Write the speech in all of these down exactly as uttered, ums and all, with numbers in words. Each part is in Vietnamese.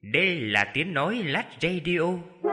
Đây là tiếng nói Lách Radio.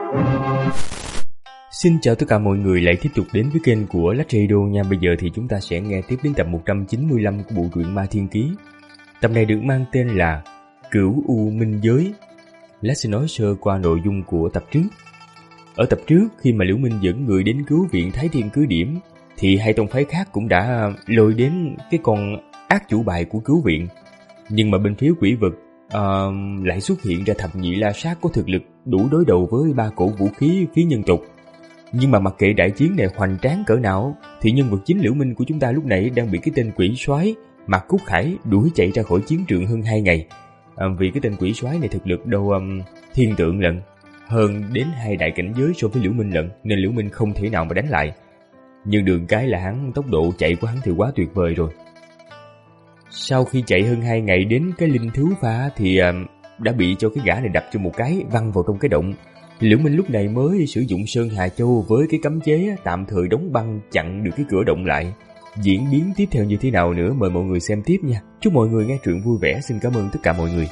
Xin chào tất cả mọi người lại tiếp tục đến với kênh của Lách Radio nha. Bây giờ thì chúng ta sẽ nghe tiếp đến tập một trăm chín mươi lăm của bộ truyện Ma Thiên Ký. Tập này được mang tên là Cửu U Minh Giới. Lách sẽ nói sơ qua nội dung của tập trước. Ở tập trước, khi mà Liễu Minh dẫn người đến cứu viện Thái Thiên Cứ Điểm, thì hai tông phái khác cũng đã lôi đến cái con ác chủ bài của cứu viện. Nhưng mà bên phía quỷ vực uh, lại xuất hiện ra thập nhị la sát có thực lực đủ đối đầu với ba cổ vũ khí phía nhân tộc. Nhưng mà mặc kệ đại chiến này hoành tráng cỡ nào, thì nhân vật chính Liễu Minh của chúng ta lúc này đang bị cái tên quỷ soái Mạc Cúc Khải đuổi chạy ra khỏi chiến trường hơn hai ngày. À, vì cái tên quỷ soái này thực lực đâu um, thiên tượng lận, hơn đến hai đại cảnh giới so với Liễu Minh lận, nên Liễu Minh không thể nào mà đánh lại. Nhưng đường cái là hắn, tốc độ chạy của hắn thì quá tuyệt vời rồi. Sau khi chạy hơn hai ngày đến cái linh thứ pha thì uh, đã bị cho cái gã này đập cho một cái văng vào trong cái động. Liễu Minh lúc này mới sử dụng Sơn Hà Châu với cái cấm chế tạm thời đóng băng chặn được cái cửa động lại. Diễn biến tiếp theo như thế nào nữa mời mọi người xem tiếp nha. Chúc mọi người nghe truyện vui vẻ. Xin cảm ơn tất cả mọi người.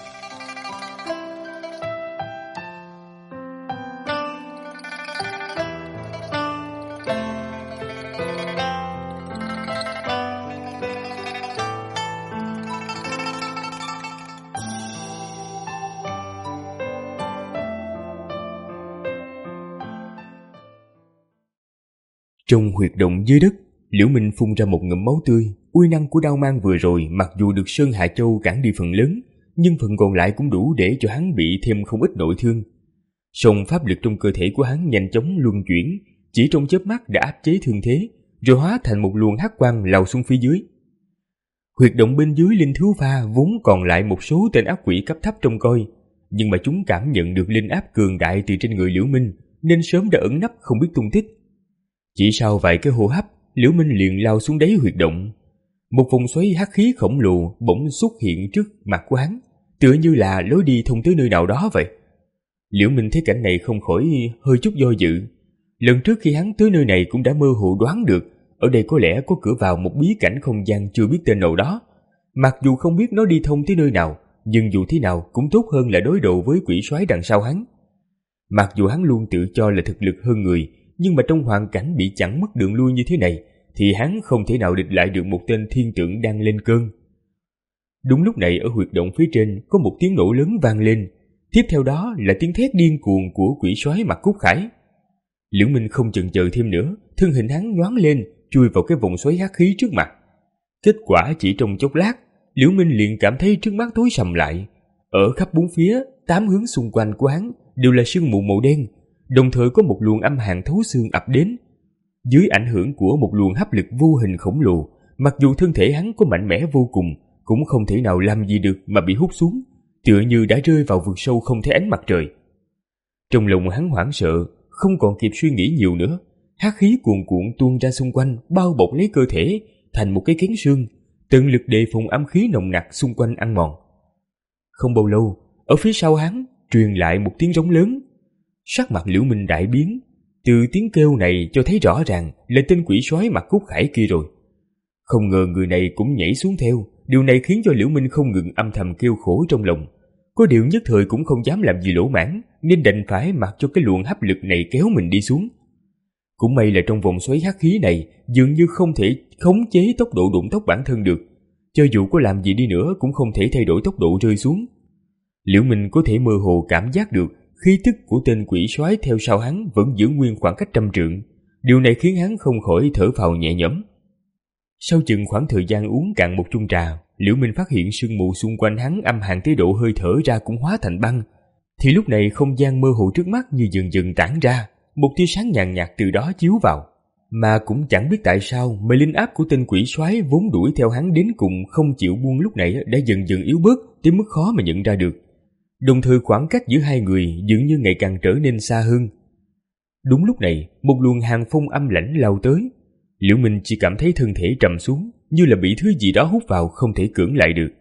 Trong huyệt động dưới đất, Liễu Minh phun ra một ngụm máu tươi. Uy năng của đao mang vừa rồi mặc dù được Sơn Hà Châu cản đi phần lớn, nhưng phần còn lại cũng đủ để cho hắn bị thêm không ít nội thương. Song pháp lực trong cơ thể của hắn nhanh chóng luân chuyển, chỉ trong chớp mắt đã áp chế thương thế, rồi hóa thành một luồng hắc quang lao xuống phía dưới. Huyệt động bên dưới linh thú pha vốn còn lại một số tên ác quỷ cấp thấp trông coi, nhưng mà chúng cảm nhận được linh áp cường đại từ trên người Liễu Minh nên sớm đã ẩn nấp không biết tung tích. Chỉ sau vài cái hô hấp, Liễu Minh liền lao xuống đáy huyệt động. Một vòng xoáy hắc khí khổng lồ bỗng xuất hiện trước mặt của hắn, tựa như là lối đi thông tới nơi nào đó vậy. Liễu Minh thấy cảnh này không khỏi hơi chút do dự. Lần trước khi hắn tới nơi này cũng đã mơ hồ đoán được ở đây có lẽ có cửa vào một bí cảnh không gian chưa biết tên nào đó. Mặc dù không biết nó đi thông tới nơi nào, nhưng dù thế nào cũng tốt hơn là đối đầu với quỷ soái đằng sau hắn. Mặc dù hắn luôn tự cho là thực lực hơn người, nhưng mà trong hoàn cảnh bị chặn mất đường lui như thế này thì hắn không thể nào địch lại được một tên thiên tượng đang lên cơn. Đúng lúc này ở huyệt động phía trên có một tiếng nổ lớn vang lên, tiếp theo đó là tiếng thét điên cuồng của quỷ soái Mạc Cúc Khải. Liễu Minh không chần chờ thêm nữa, thân hình hắn nhoáng lên chui vào cái vòng xoáy hắc khí trước mặt. Kết quả chỉ trong chốc lát, Liễu Minh liền cảm thấy trước mắt tối sầm lại. Ở khắp bốn phía, tám hướng xung quanh của hắn đều là sương mù màu đen, đồng thời có một luồng âm hàn thấu xương ập đến. Dưới ảnh hưởng của một luồng hấp lực vô hình khổng lồ, mặc dù thân thể hắn có mạnh mẽ vô cùng, cũng không thể nào làm gì được mà bị hút xuống, tựa như đã rơi vào vực sâu không thấy ánh mặt trời. Trong lòng hắn hoảng sợ, không còn kịp suy nghĩ nhiều nữa, hắc khí cuồn cuộn tuôn ra xung quanh, bao bọc lấy cơ thể thành một cái kén xương, tận lực đề phòng âm khí nồng nặc xung quanh ăn mòn. Không bao lâu, ở phía sau hắn truyền lại một tiếng rống lớn. Sắc mặt Liễu Minh đại biến, từ tiếng kêu này cho thấy rõ ràng là tên quỷ soái Mạc Cúc Khải kia rồi. Không ngờ người này cũng nhảy xuống theo, điều này khiến cho Liễu Minh không ngừng âm thầm kêu khổ trong lòng. Có điều nhất thời cũng không dám làm gì lỗ mãng, nên đành phải mặc cho cái luồng hấp lực này kéo mình đi xuống. Cũng may là trong vòng xoáy hắc khí này dường như không thể khống chế tốc độ đụng tốc bản thân được, cho dù có làm gì đi nữa cũng không thể thay đổi tốc độ rơi xuống. Liễu Minh có thể mơ hồ cảm giác được khí tức của tên quỷ soái theo sau hắn vẫn giữ nguyên khoảng cách trăm trượng. Điều này khiến hắn không khỏi thở phào nhẹ nhõm. Sau chừng khoảng thời gian uống cạn một chung trà, Liễu Minh phát hiện sương mù xung quanh hắn âm hàn tới độ hơi thở ra cũng hóa thành băng. Thì lúc này không gian mơ hồ trước mắt như dần dần tản ra, một tia sáng nhàn nhạt từ đó chiếu vào. Mà cũng chẳng biết tại sao mà linh áp của tên quỷ soái vốn đuổi theo hắn đến cùng không chịu buông lúc này đã dần dần yếu bớt tới mức khó mà nhận ra được. Đồng thời khoảng cách giữa hai người dường như ngày càng trở nên xa hơn. Đúng lúc này, một luồng hàn phong âm lãnh lao tới. Liễu Minh chỉ cảm thấy thân thể trầm xuống, như là bị thứ gì đó hút vào không thể cưỡng lại được.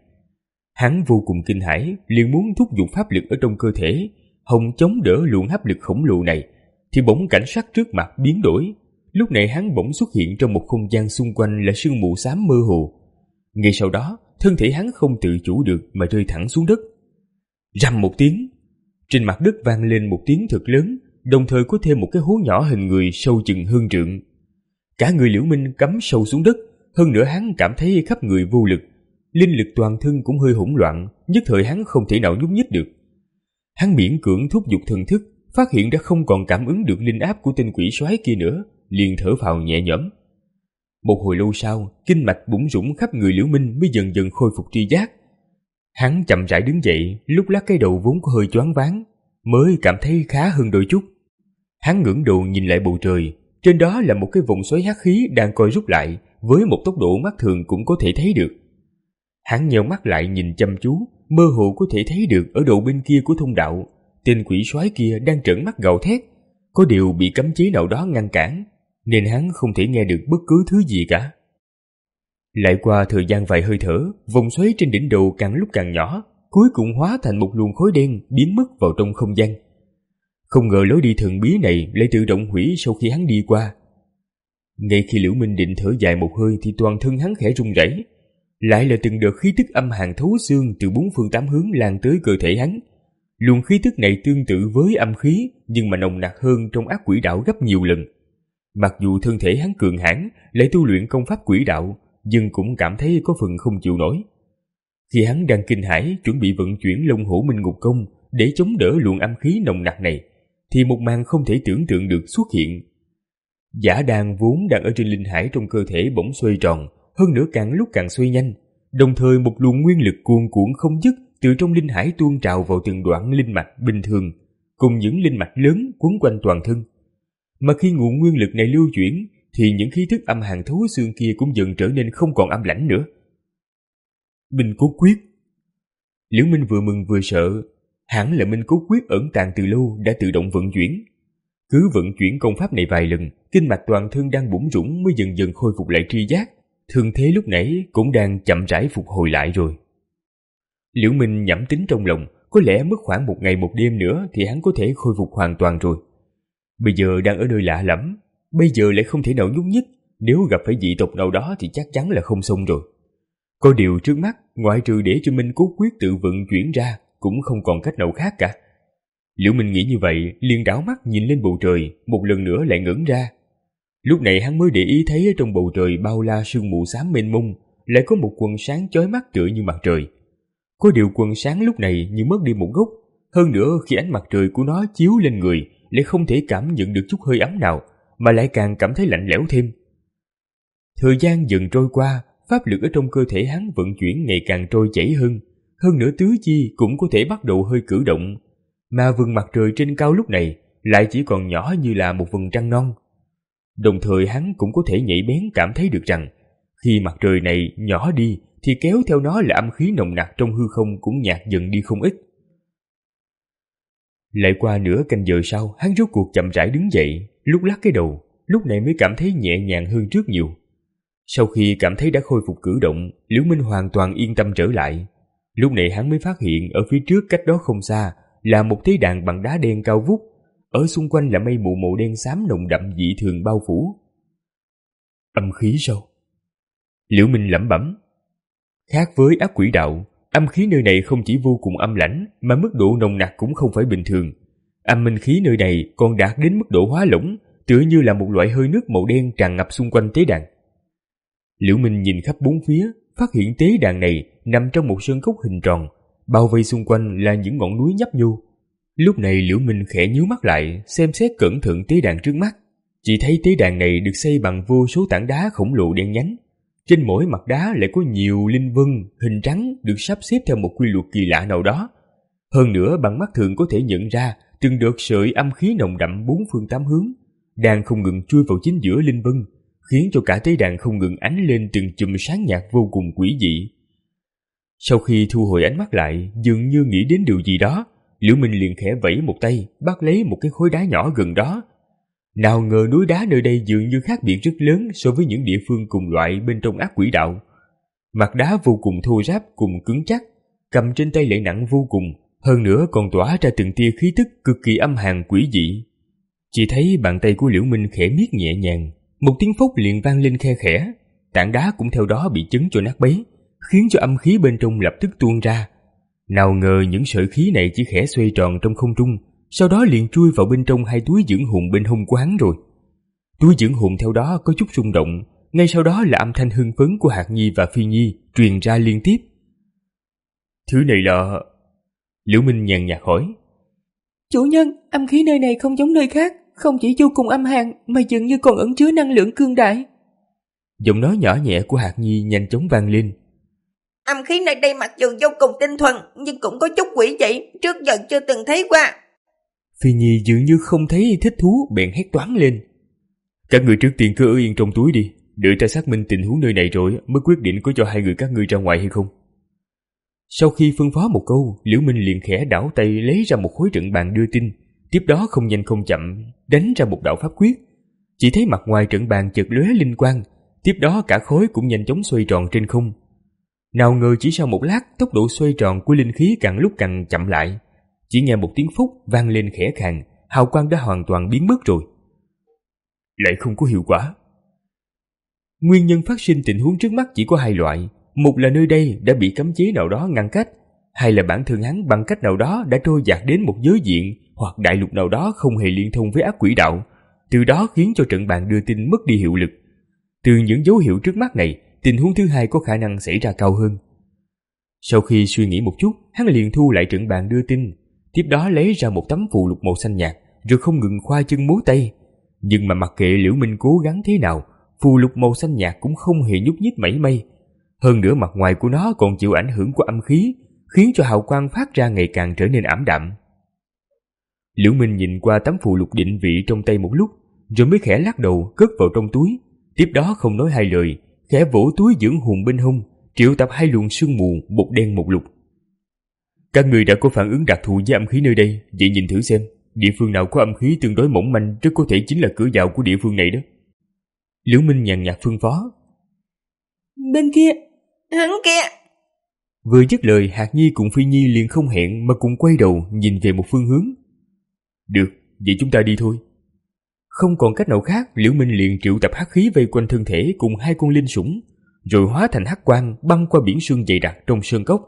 Hắn vô cùng kinh hãi, liền muốn thúc giục pháp lực ở trong cơ thể, hòng chống đỡ luồng hấp lực khổng lồ này, thì bỗng cảnh sắc trước mặt biến đổi. Lúc này hắn bỗng xuất hiện trong một không gian xung quanh là sương mù xám mơ hồ. Ngay sau đó, thân thể hắn không tự chủ được mà rơi thẳng xuống đất. Rầm một tiếng, Trên mặt đất vang lên một tiếng thật lớn, đồng thời có thêm một cái hố nhỏ hình người sâu chừng hơn trượng. Cả người Liễu Minh cắm sâu xuống đất, hơn nữa hắn cảm thấy khắp người vô lực, linh lực toàn thân cũng hơi hỗn loạn, nhất thời hắn không thể nào nhúc nhích được. Hắn miễn cưỡng thúc giục thần thức, phát hiện đã không còn cảm ứng được linh áp của tên quỷ soái kia nữa, liền thở phào nhẹ nhõm. Một hồi lâu sau, kinh mạch bủn rủn khắp người Liễu Minh mới dần dần khôi phục tri giác. Hắn chậm rãi đứng dậy, lúc lắc cái đầu vốn có hơi choáng váng, mới cảm thấy khá hơn đôi chút. Hắn ngẩng đầu nhìn lại bầu trời, trên đó là một cái vòng xoáy hắc khí đang coi rút lại, với một tốc độ mắt thường cũng có thể thấy được. Hắn nheo mắt lại nhìn chăm chú, mơ hồ có thể thấy được ở đầu bên kia của thông đạo, tên quỷ soái kia đang trợn mắt gào thét, có điều bị cấm chế nào đó ngăn cản, nên hắn không thể nghe được bất cứ thứ gì cả. Lại qua thời gian vài hơi thở, vòng xoáy trên đỉnh đầu càng lúc càng nhỏ, cuối cùng hóa thành một luồng khói đen biến mất vào trong không gian. Không ngờ lối đi thần bí này lại tự động hủy sau khi hắn đi qua. Ngay khi Liễu Minh định thở dài một hơi thì toàn thân hắn khẽ run rẩy, lại là từng đợt khí tức âm hàn thấu xương từ bốn phương tám hướng lan tới cơ thể hắn. Luồng khí tức này tương tự với âm khí, nhưng mà nồng nặc hơn trong ác quỷ đạo gấp nhiều lần. Mặc dù thân thể hắn cường hãn, lại tu luyện công pháp quỷ đạo, nhưng cũng cảm thấy có phần không chịu nổi. Khi hắn đang kinh hãi chuẩn bị vận chuyển Long Hổ Minh Ngục Công để chống đỡ luồng âm khí nồng nặc này, thì một màn không thể tưởng tượng được xuất hiện. Giả đàn vốn đang ở trên linh hải trong cơ thể bỗng xoay tròn, hơn nữa càng lúc càng xoay nhanh, đồng thời một luồng nguyên lực cuồn cuộn không dứt từ trong linh hải tuôn trào vào từng đoạn linh mạch bình thường, cùng những linh mạch lớn quấn quanh toàn thân. Mà khi nguồn nguyên lực này lưu chuyển, thì những khí thức âm hàn thấu xương kia cũng dần trở nên không còn âm lãnh nữa. Minh Cốt Quyết. Liễu Minh vừa mừng vừa sợ, hẳn là Minh Cốt Quyết ẩn tàng từ lâu đã tự động vận chuyển. Cứ vận chuyển công pháp này vài lần, kinh mạch toàn thân đang bủn rủn mới dần dần khôi phục lại tri giác, thương thế lúc nãy cũng đang chậm rãi phục hồi lại rồi. Liễu Minh nhẩm tính trong lòng, có lẽ mất khoảng một ngày một đêm nữa thì hắn có thể khôi phục hoàn toàn rồi. Bây giờ đang ở nơi lạ lẫm, bây giờ lại không thể nào nhúc nhích, nếu gặp phải dị tộc nào đó thì chắc chắn là không xong rồi. Có điều trước mắt, ngoại trừ để cho Minh Cốt Quyết tự vận chuyển ra, cũng không còn cách nào khác cả. Liễu Minh nghĩ như vậy, liền đảo mắt nhìn lên bầu trời, một lần nữa lại ngẩng ra. Lúc này hắn mới để ý thấy ở trong bầu trời bao la sương mù xám mênh mông, lại có một quần sáng chói mắt tựa như mặt trời. Có điều quần sáng lúc này như mất đi một góc, hơn nữa khi ánh mặt trời của nó chiếu lên người, lại không thể cảm nhận được chút hơi ấm nào, mà lại càng cảm thấy lạnh lẽo thêm. Thời gian dần trôi qua, pháp lực ở trong cơ thể hắn vận chuyển ngày càng trôi chảy hơn, hơn nữa tứ chi cũng có thể bắt đầu hơi cử động, mà vầng mặt trời trên cao lúc này lại chỉ còn nhỏ như là một vầng trăng non. Đồng thời hắn cũng có thể nhạy bén cảm thấy được rằng, khi mặt trời này nhỏ đi thì kéo theo nó là âm khí nồng nặc trong hư không cũng nhạt dần đi không ít. Lại qua nửa canh giờ sau, hắn rốt cuộc chậm rãi đứng dậy, lúc lắc cái đầu, lúc này mới cảm thấy nhẹ nhàng hơn trước nhiều. Sau khi cảm thấy đã khôi phục cử động, Liễu Minh hoàn toàn yên tâm trở lại. Lúc này hắn mới phát hiện ở phía trước cách đó không xa là một tế đàn bằng đá đen cao vút, ở xung quanh là mây mù màu đen xám nồng đậm dị thường bao phủ. Âm khí sao? Liễu Minh lẩm bẩm. Khác với ác quỷ đạo, âm khí nơi này không chỉ vô cùng âm lãnh, mà mức độ nồng nặc cũng không phải bình thường. Âm minh khí nơi này còn đạt đến mức độ hóa lỏng, tựa như là một loại hơi nước màu đen tràn ngập xung quanh tế đàn. Liễu Minh nhìn khắp bốn phía, phát hiện tế đàn này nằm trong một sơn cốc hình tròn, bao vây xung quanh là những ngọn núi nhấp nhô. Lúc này Liễu Minh khẽ nhíu mắt lại, xem xét cẩn thận tế đàn trước mắt. Chỉ thấy tế đàn này được xây bằng vô số tảng đá khổng lồ đen nhánh. Trên mỗi mặt đá lại có nhiều linh vân, hình trắng được sắp xếp theo một quy luật kỳ lạ nào đó. Hơn nữa bằng mắt thường có thể nhận ra từng đợt sợi âm khí nồng đậm bốn phương tám hướng, đang không ngừng chui vào chính giữa linh vân, khiến cho cả tế đàn không ngừng ánh lên từng chùm sáng nhạt vô cùng quỷ dị. Sau khi thu hồi ánh mắt lại, dường như nghĩ đến điều gì đó, Liễu Minh liền khẽ vẫy một tay, bắt lấy một cái khối đá nhỏ gần đó. Nào ngờ núi đá nơi đây dường như khác biệt rất lớn so với những địa phương cùng loại bên trong ác quỷ đạo. Mặt đá vô cùng thô ráp cùng cứng chắc, cầm trên tay lại nặng vô cùng, hơn nữa còn tỏa ra từng tia khí tức cực kỳ âm hàn quỷ dị. Chỉ thấy bàn tay của Liễu Minh khẽ miết nhẹ nhàng, một tiếng phốc liền vang lên khe khẽ, tảng đá cũng theo đó bị chấn cho nát bấy, khiến cho âm khí bên trong lập tức tuôn ra. Nào ngờ những sợi khí này chỉ khẽ xoay tròn trong không trung, sau đó liền chui vào bên trong hai túi dưỡng hồn bên hông của hắn rồi. Túi dưỡng hồn theo đó có chút rung động, ngay sau đó là âm thanh hưng phấn của Hạt Nhi và Phi Nhi truyền ra liên tiếp. Thứ này là... Liễu Minh nhàn nhạt hỏi. Chủ nhân, âm khí nơi này không giống nơi khác, không chỉ vô cùng âm hàn mà dường như còn ẩn chứa năng lượng cương đại. Giọng nói nhỏ nhẹ của Hạt Nhi nhanh chóng vang lên. Âm khí nơi đây mặc dù vô cùng tinh thuần, nhưng cũng có chút quỷ dị, trước giờ chưa từng thấy qua. Phi Nhi dường như không thấy thích thú, bèn hét toáng lên. Các người trước tiên cứ ở yên trong túi đi, đợi ta xác minh tình huống nơi này rồi mới quyết định có cho hai người các ngươi ra ngoài hay không. Sau khi phân phó một câu, Liễu Minh liền khẽ đảo tay lấy ra một khối trận bàn đưa tin, tiếp đó không nhanh không chậm đánh ra một đạo pháp quyết. Chỉ thấy mặt ngoài trận bàn chợt lóe linh quang, tiếp đó cả khối cũng nhanh chóng xoay tròn trên không. Nào ngờ chỉ sau một lát, tốc độ xoay tròn của linh khí càng lúc càng chậm lại. Chỉ nghe một tiếng phúc vang lên khẽ khàng, hào quang đã hoàn toàn biến mất rồi. Lại không có hiệu quả. Nguyên nhân phát sinh tình huống trước mắt chỉ có hai loại. Một là nơi đây đã bị cấm chế nào đó ngăn cách, hai là bản thân hắn bằng cách nào đó đã trôi dạt đến một giới diện hoặc đại lục nào đó không hề liên thông với ác quỷ đạo, từ đó khiến cho trận bàn đưa tin mất đi hiệu lực. Từ những dấu hiệu trước mắt này, tình huống thứ hai có khả năng xảy ra cao hơn. Sau khi suy nghĩ một chút, hắn liền thu lại trận bàn đưa tin, tiếp đó lấy ra một tấm phù lục màu xanh nhạt, rồi không ngừng khoa chân múa tay. Nhưng mà mặc kệ Liễu Minh cố gắng thế nào, phù lục màu xanh nhạt cũng không hề nhúc nhích mảy may. Hơn nữa mặt ngoài của nó còn chịu ảnh hưởng của âm khí, khiến cho hào quang phát ra ngày càng trở nên ảm đạm. Liễu Minh nhìn qua tấm phù lục định vị trong tay một lúc, rồi mới khẽ lắc đầu cất vào trong túi. Tiếp đó không nói hai lời, khẽ vỗ túi dưỡng hồn bên hông, triệu tập hai luồng sương mù, một đen một lục. Các người đã có phản ứng đặc thù với âm khí nơi đây, vậy nhìn thử xem, địa phương nào có âm khí tương đối mỏng manh rất có thể chính là cửa vào của địa phương này đó. Liễu Minh nhàn nhạt phân phó. Bên kia, hắn kia. Vừa dứt lời, Hạt Nhi cùng Phi Nhi liền không hẹn mà cùng quay đầu nhìn về một phương hướng. Được, vậy chúng ta đi thôi. Không còn cách nào khác, Liễu Minh liền triệu tập hắc khí vây quanh thân thể cùng hai con linh sủng, rồi hóa thành hắc quang băng qua biển sương dày đặc trong sơn cốc.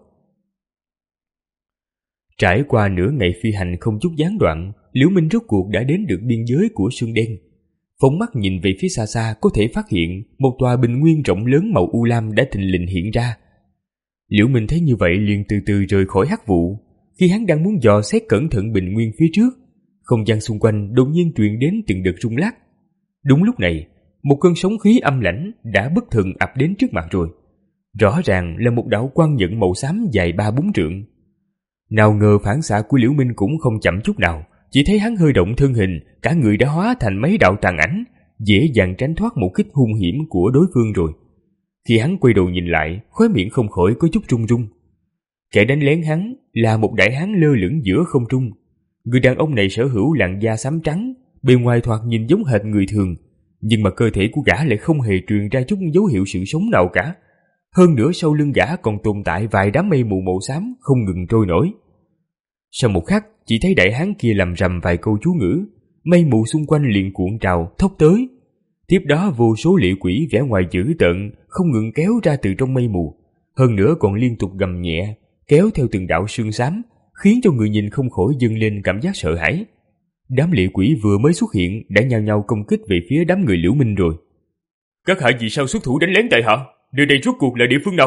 Trải qua nửa ngày phi hành không chút gián đoạn, Liễu Minh rốt cuộc đã đến được biên giới của sương đen. Phóng mắt nhìn về phía xa xa có thể phát hiện một tòa bình nguyên rộng lớn màu u lam đã thình lình hiện ra. Liễu Minh thấy như vậy liền từ từ rời khỏi hắc vụ. Khi hắn đang muốn dò xét cẩn thận bình nguyên phía trước, không gian xung quanh đột nhiên truyền đến từng đợt rung lắc. Đúng lúc này, một cơn sóng khí âm lãnh đã bất thần ập đến trước mặt rồi. Rõ ràng là một đạo quang nhận màu xám dài ba bốn trượng. Nào ngờ phản xạ của Liễu Minh cũng không chậm chút nào, chỉ thấy hắn hơi động thân hình, cả người đã hóa thành mấy đạo tàn ảnh, dễ dàng tránh thoát một kích hung hiểm của đối phương rồi. Khi hắn quay đầu nhìn lại, khóe miệng không khỏi có chút run run. Kẻ đánh lén hắn là một đại hán lơ lửng giữa không trung. Người đàn ông này sở hữu làn da xám trắng, bề ngoài thoạt nhìn giống hệt người thường, nhưng mà cơ thể của gã lại không hề truyền ra chút dấu hiệu sự sống nào cả. Hơn nữa sau lưng gã còn tồn tại vài đám mây mù màu xám không ngừng trôi nổi. Sau một khắc, chỉ thấy đại hán kia lầm rầm vài câu chú ngữ, mây mù xung quanh liền cuộn trào thốc tới. Tiếp đó vô số lệ quỷ vẻ ngoài dữ tợn không ngừng kéo ra từ trong mây mù, hơn nữa còn liên tục gầm nhẹ, kéo theo từng đạo sương xám, khiến cho người nhìn không khỏi dâng lên cảm giác sợ hãi. Đám lệ quỷ vừa mới xuất hiện đã nhao nhao công kích về phía đám người Liễu Minh rồi. Các hạ vì sao xuất thủ đánh lén tại hạ? Nơi đây rốt cuộc là địa phương nào?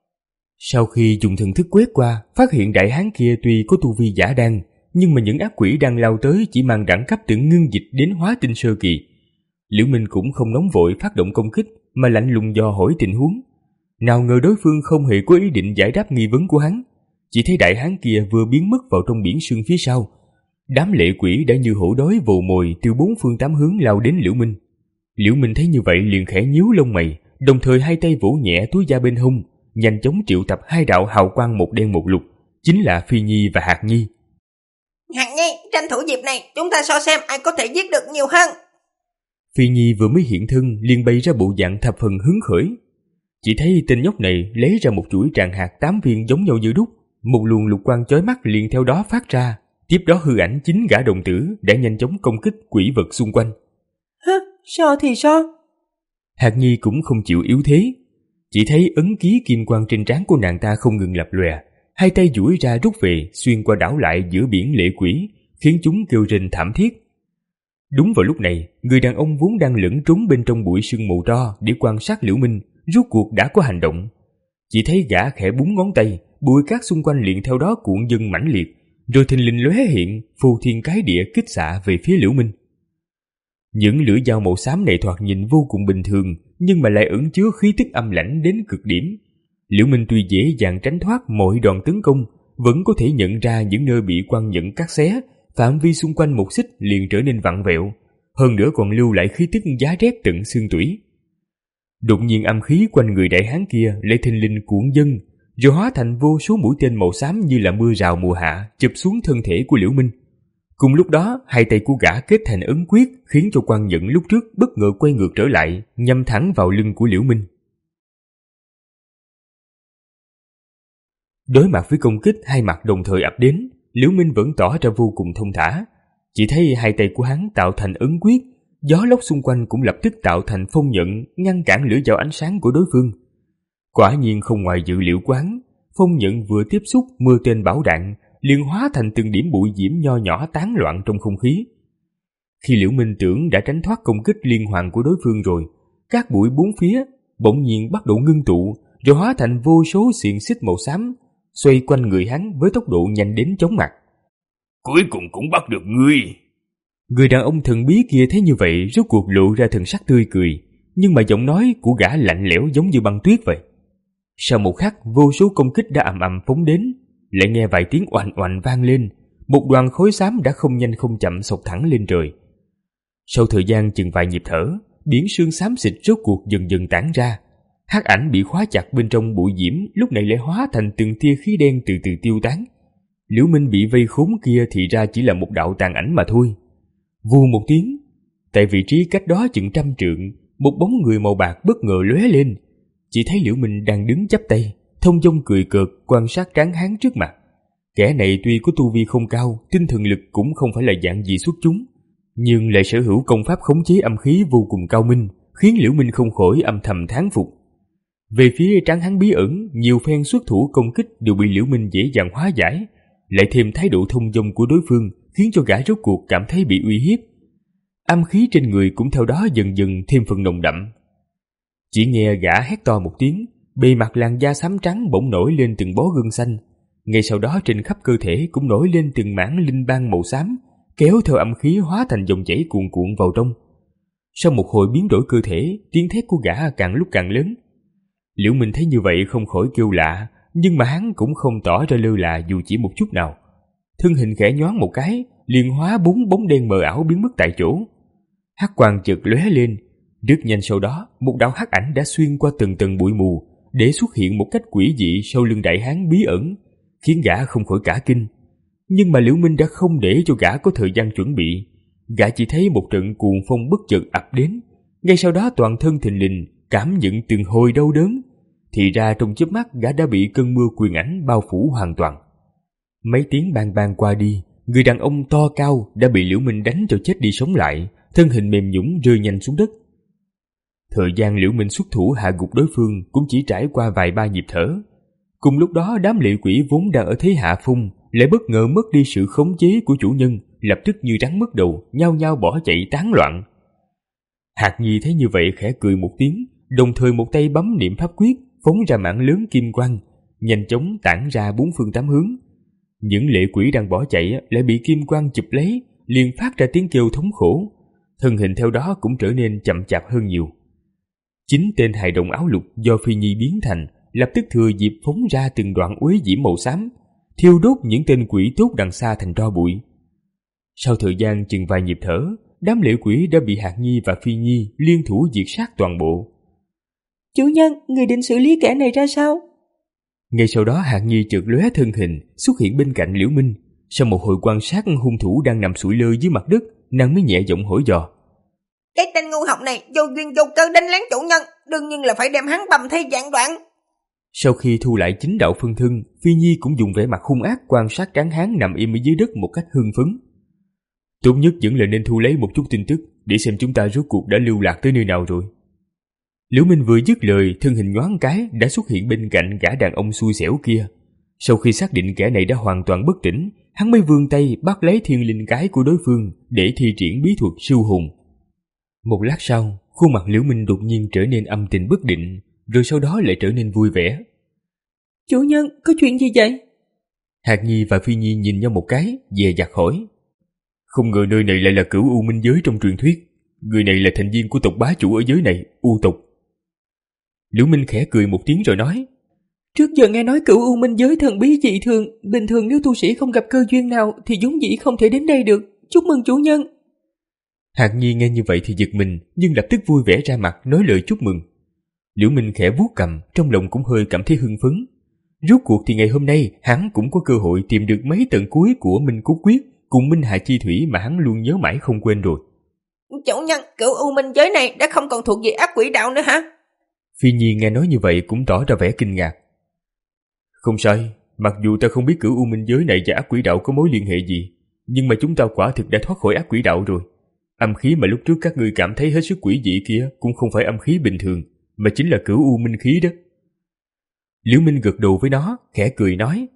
Sau khi dùng thần thức quét qua, phát hiện đại hán kia tuy có tu vi giả đan, nhưng mà những ác quỷ đang lao tới chỉ mang đẳng cấp từ ngưng dịch đến hóa tinh sơ kỳ. Liễu Minh cũng không nóng vội phát động công kích, mà lạnh lùng dò hỏi tình huống. Nào ngờ đối phương không hề có ý định giải đáp nghi vấn của hắn, chỉ thấy đại hán kia vừa biến mất vào trong biển sương phía sau. Đám lệ quỷ đã như hổ đói vồ mồi từ bốn phương tám hướng lao đến Liễu Minh. Liễu Minh thấy như vậy liền khẽ nhíu lông mày, đồng thời hai tay vỗ nhẹ túi da bên hông, nhanh chóng triệu tập hai đạo hào quang một đen một lục, chính là Phi Nhi và Hạt Nhi. Hạt Nhi, tranh thủ dịp này, chúng ta so xem ai có thể giết được nhiều hơn. Phi Nhi vừa mới hiện thân liền bày ra bộ dạng thập phần hứng khởi. Chỉ thấy tên nhóc này lấy ra một chuỗi tràng hạt tám viên giống nhau như đúc, một luồng lục quang chói mắt liền theo đó phát ra. Tiếp đó hư ảnh chính gã đồng tử đã nhanh chóng công kích quỷ vật xung quanh. Hả? So thì so. Hạt Nhi cũng không chịu yếu thế. Chỉ thấy ấn ký kim quang trên trán của nàng ta không ngừng lập lòe, hai tay duỗi ra rút về, xuyên qua đảo lại giữa biển lệ quỷ, khiến chúng kêu rên thảm thiết. Đúng vào lúc này, người đàn ông vốn đang lẫn trốn bên trong bụi sương mù tro để quan sát Liễu Minh, rốt cuộc đã có hành động. Chỉ thấy gã khẽ búng ngón tay, bụi cát xung quanh liền theo đó cuộn dâng mãnh liệt, rồi thình lình lóe hiện, phù thiên cái địa kích xạ về phía Liễu Minh. Những lưỡi dao màu xám này thoạt nhìn vô cùng bình thường, nhưng mà lại ẩn chứa khí tức âm lãnh đến cực điểm. Liễu Minh tuy dễ dàng tránh thoát mọi đòn tấn công, vẫn có thể nhận ra những nơi bị quăng nhẫn cắt xé, phạm vi xung quanh một xích liền trở nên vặn vẹo, hơn nữa còn lưu lại khí tức giá rét tận xương tủy. Đột nhiên âm khí quanh người đại hán kia lại thình lình cuộn dâng, rồi hóa thành vô số mũi tên màu xám như là mưa rào mùa hạ chụp xuống thân thể của Liễu Minh. Cùng lúc đó, hai tay của gã kết thành ấn quyết, khiến cho quang nhẫn lúc trước bất ngờ quay ngược trở lại, nhắm thẳng vào lưng của Liễu Minh. Đối mặt với công kích hai mặt đồng thời ập đến, Liễu Minh vẫn tỏ ra vô cùng thông thả. Chỉ thấy hai tay của hắn tạo thành ấn quyết, gió lốc xung quanh cũng lập tức tạo thành phong nhận, ngăn cản lưỡi dao ánh sáng của đối phương. Quả nhiên không ngoài dự liệu của hắn, phong nhận vừa tiếp xúc mưa tên bão đạn, liền hóa thành từng điểm bụi diễm nho nhỏ tán loạn trong không khí. Khi Liễu Minh tưởng đã tránh thoát công kích liên hoàn của đối phương rồi, các bụi bốn phía bỗng nhiên bắt đầu ngưng tụ, rồi hóa thành vô số xiềng xích màu xám, xoay quanh người hắn với tốc độ nhanh đến chóng mặt. Cuối cùng cũng bắt được ngươi. Người đàn ông thần bí kia thấy như vậy rốt cuộc lộ ra thần sắc tươi cười, nhưng mà giọng nói của gã lạnh lẽo giống như băng tuyết vậy. Sau một khắc, vô số công kích đã ầm ầm phóng đến, lại nghe vài tiếng oành oành vang lên, một đoàn khói xám đã không nhanh không chậm xộc thẳng lên trời. Sau thời gian chừng vài nhịp thở, biển sương xám xịt rốt cuộc dần dần tản ra. Hắc ảnh bị khóa chặt bên trong bụi diễm lúc này lại hóa thành từng tia khí đen từ từ tiêu tán. Liễu Minh bị vây khốn kia thì ra chỉ là một đạo tàn ảnh mà thôi. Vù một tiếng, tại vị trí cách đó chừng trăm trượng, một bóng người màu bạc bất ngờ lóe lên. Chỉ thấy Liễu Minh đang đứng chắp tay, thông dong cười cợt quan sát tráng hán trước mặt. Kẻ này tuy có tu vi không cao, tinh thần lực cũng không phải là dạng gì xuất chúng, nhưng lại sở hữu công pháp khống chế âm khí vô cùng cao minh, khiến Liễu Minh không khỏi âm thầm thán phục. Về phía tráng hán bí ẩn, nhiều phen xuất thủ công kích đều bị Liễu Minh dễ dàng hóa giải, lại thêm thái độ thông dong của đối phương khiến cho gã rốt cuộc cảm thấy bị uy hiếp. Âm khí trên người cũng theo đó dần dần thêm phần nồng đậm. Chỉ nghe gã hét to một tiếng, bề mặt làn da xám trắng bỗng nổi lên từng bó gân xanh, ngay sau đó trên khắp cơ thể cũng nổi lên từng mảng linh bang màu xám, kéo theo âm khí hóa thành dòng chảy cuồn cuộn vào trong. Sau một hồi biến đổi cơ thể, tiếng thét của gã càng lúc càng lớn. Liễu Minh thấy như vậy không khỏi kêu lạ, nhưng mà hắn cũng không tỏ ra lơ là dù chỉ một chút nào. Thân hình khẽ nhoáng một cái, liền hóa bốn bóng đen mờ ảo biến mất tại chỗ. Hắc quang chợt lóe lên, rất nhanh sau đó, một đạo hắc ảnh đã xuyên qua từng tầng bụi mù để xuất hiện một cách quỷ dị sau lưng đại hán bí ẩn, khiến gã không khỏi cả kinh. Nhưng mà Liễu Minh đã không để cho gã có thời gian chuẩn bị. Gã chỉ thấy một trận cuồng phong bất chợt ập đến, ngay sau đó toàn thân thình lình cảm nhận từng hồi đau đớn. Thì ra trong chớp mắt gã đã bị cơn mưa quyền ảnh bao phủ hoàn toàn. Mấy tiếng bang bang qua đi, người đàn ông to cao đã bị Liễu Minh đánh cho chết đi sống lại, thân hình mềm nhũn rơi nhanh xuống đất. Thời gian Liễu Minh xuất thủ hạ gục đối phương cũng chỉ trải qua vài ba nhịp thở. Cùng lúc đó đám lệ quỷ vốn đang ở thế hạ phong lại bất ngờ mất đi sự khống chế của chủ nhân, lập tức như rắn mất đầu, nhao nhao bỏ chạy tán loạn. Hạc Nhi thấy như vậy khẽ cười một tiếng, đồng thời một tay bấm niệm pháp quyết, phóng ra mạng lớn kim quang, nhanh chóng tản ra bốn phương tám hướng. Những lệ quỷ đang bỏ chạy lại bị kim quang chụp lấy, liền phát ra tiếng kêu thống khổ, thân hình theo đó cũng trở nên chậm chạp hơn nhiều. Chính tên hài đồng áo lục do Phi Nhi biến thành lập tức thừa dịp phóng ra từng đoạn uế diễm màu xám, thiêu đốt những tên quỷ tốt đằng xa thành tro bụi. Sau thời gian chừng vài nhịp thở, đám lệ quỷ đã bị Hạc Nhi và Phi Nhi liên thủ diệt sát toàn bộ. Chủ nhân, người định xử lý kẻ này ra sao? Ngay sau đó Hạc Nhi chợt lóe thân hình xuất hiện bên cạnh Liễu Minh. Sau một hồi quan sát hung thủ đang nằm sụi lơ dưới mặt đất, nàng mới nhẹ giọng hỏi dò: Cái tên ngu học này vô duyên vô cớ đánh lén chủ nhân, đương nhiên là phải đem hắn bầm thây vạn đoạn. Sau khi thu lại chính đạo phân thân, Phi Nhi cũng dùng vẻ mặt hung ác quan sát tráng hán nằm im ở dưới đất một cách hưng phấn. Tốt nhất vẫn là nên thu lấy một chút tin tức để xem chúng ta rốt cuộc đã lưu lạc tới nơi nào rồi. Liễu Minh vừa dứt lời, thân hình nhoáng cái đã xuất hiện bên cạnh gã đàn ông xui xẻo kia. Sau khi xác định kẻ này đã hoàn toàn bất tỉnh, hắn mới vươn tay bắt lấy thiên linh cái của đối phương để thi triển bí thuật siêu hồn. Một lát sau, khuôn mặt Liễu Minh đột nhiên trở nên âm tình bất định, rồi sau đó lại trở nên vui vẻ. Chủ nhân, có chuyện gì vậy? Hạc Nhi và Phi Nhi nhìn nhau một cái, dè dặt hỏi. Không ngờ nơi này lại là Cửu U Minh Giới trong truyền thuyết. Người này là thành viên của tộc bá chủ ở giới này, U tộc. Liễu Minh khẽ cười một tiếng rồi nói. Trước giờ nghe nói Cửu U Minh Giới thần bí dị thường, bình thường nếu tu sĩ không gặp cơ duyên nào thì vốn dĩ không thể đến đây được. Chúc mừng chủ nhân. Hạc Nhi nghe như vậy thì giật mình, nhưng lập tức vui vẻ ra mặt nói lời chúc mừng. Liễu Minh khẽ vuốt cằm, trong lòng cũng hơi cảm thấy hưng phấn. Rốt cuộc thì ngày hôm nay hắn cũng có cơ hội tìm được mấy tầng cuối của Minh Cốt Quyết cùng Minh Hà Chi Thủy mà hắn luôn nhớ mãi không quên rồi. Chủ nhân, Cửu U Minh Giới này đã không còn thuộc về ác quỷ đạo nữa hả? Phi Nhi nghe nói như vậy cũng tỏ ra vẻ kinh ngạc. Không sai, mặc dù ta không biết Cửu U Minh Giới này và ác quỷ đạo có mối liên hệ gì, nhưng mà chúng ta quả thực đã thoát khỏi ác quỷ đạo rồi. Âm khí mà lúc trước các ngươi cảm thấy hết sức quỷ dị kia cũng không phải âm khí bình thường, mà chính là Cửu U Minh khí đó. Liễu Minh gật đầu với nó, khẽ cười nói.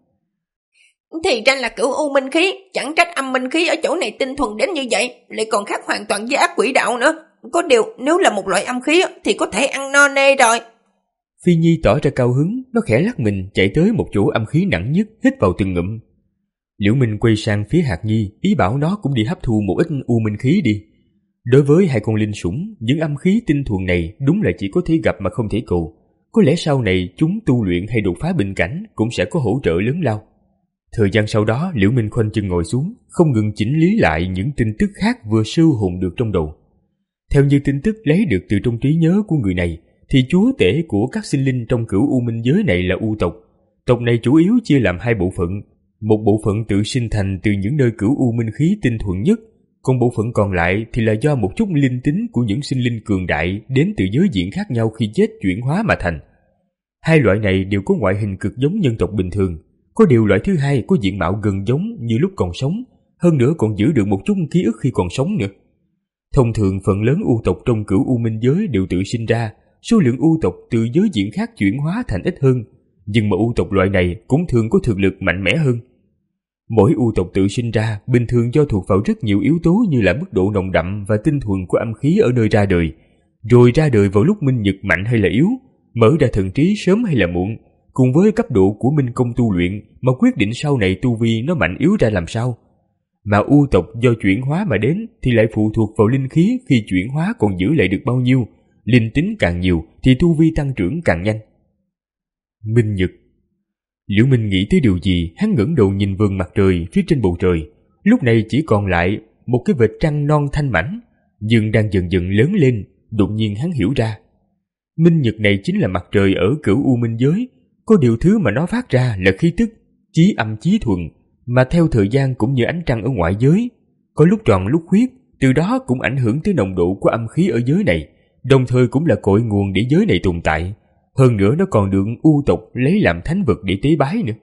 Thì ra là Cửu U Minh khí, chẳng trách âm minh khí ở chỗ này tinh thuần đến như vậy, lại còn khác hoàn toàn với ác quỷ đạo nữa. Có điều nếu là một loại âm khí thì có thể ăn no nê rồi. Phi Nhi tỏ ra cao hứng, nó khẽ lắc mình chạy tới một chỗ âm khí nặng nhất, hít vào từng ngụm. Liễu Minh quay sang phía Hạc Nhi, ý bảo nó cũng đi hấp thu một ít u minh khí đi. Đối với hai con linh sủng, những âm khí tinh thuần này đúng là chỉ có thể gặp mà không thể cầu. Có lẽ sau này chúng tu luyện hay đột phá bình cảnh cũng sẽ có hỗ trợ lớn lao. Thời gian sau đó, Liễu Minh khoanh chân ngồi xuống, không ngừng chỉnh lý lại những tin tức khác vừa sưu hồn được trong đầu. Theo như tin tức lấy được từ trong trí nhớ của người này, thì chúa tể của các sinh linh trong Cửu U Minh Giới này là U tộc. Tộc này chủ yếu chia làm hai bộ phận, một bộ phận tự sinh thành từ những nơi Cửu U Minh khí tinh thuần nhất, còn bộ phận còn lại thì là do một chút linh tính của những sinh linh cường đại đến từ giới diện khác nhau khi chết chuyển hóa mà thành. Hai loại này đều có ngoại hình cực giống nhân tộc bình thường, có điều loại thứ hai có diện mạo gần giống như lúc còn sống, hơn nữa còn giữ được một chút ký ức khi còn sống nữa. Thông thường phần lớn U tộc trong Cửu U Minh Giới đều tự sinh ra, số lượng U tộc từ giới diện khác chuyển hóa thành ít hơn, nhưng mà U tộc loại này cũng thường có thực lực mạnh mẽ hơn. Mỗi U tộc tự sinh ra bình thường do thuộc vào rất nhiều yếu tố như là mức độ nồng đậm và tinh thuần của âm khí ở nơi ra đời, rồi ra đời vào lúc minh nhật mạnh hay là yếu, mở ra thần trí sớm hay là muộn, cùng với cấp độ của minh công tu luyện mà quyết định sau này tu vi nó mạnh yếu ra làm sao. Mà U tộc do chuyển hóa mà đến thì lại phụ thuộc vào linh khí, khi chuyển hóa còn giữ lại được bao nhiêu, linh tính càng nhiều thì tu vi tăng trưởng càng nhanh. Minh nhật. Liễu Minh nghĩ tới điều gì, hắn ngẩng đầu nhìn vầng mặt trời phía trên bầu trời. Lúc này chỉ còn lại một cái vệt trăng non thanh mảnh, nhưng đang dần dần lớn lên. Đột nhiên hắn hiểu ra, minh nhật này chính là mặt trời ở Cửu U Minh Giới. Có điều thứ mà nó phát ra là khí tức chí âm chí thuần, mà theo thời gian cũng như ánh trăng ở ngoại giới, có lúc tròn lúc khuyết, từ đó cũng ảnh hưởng tới nồng độ của âm khí ở giới này, đồng thời cũng là cội nguồn để giới này tồn tại. Hơn nữa nó còn được U tộc lấy làm thánh vật để tế bái nữa.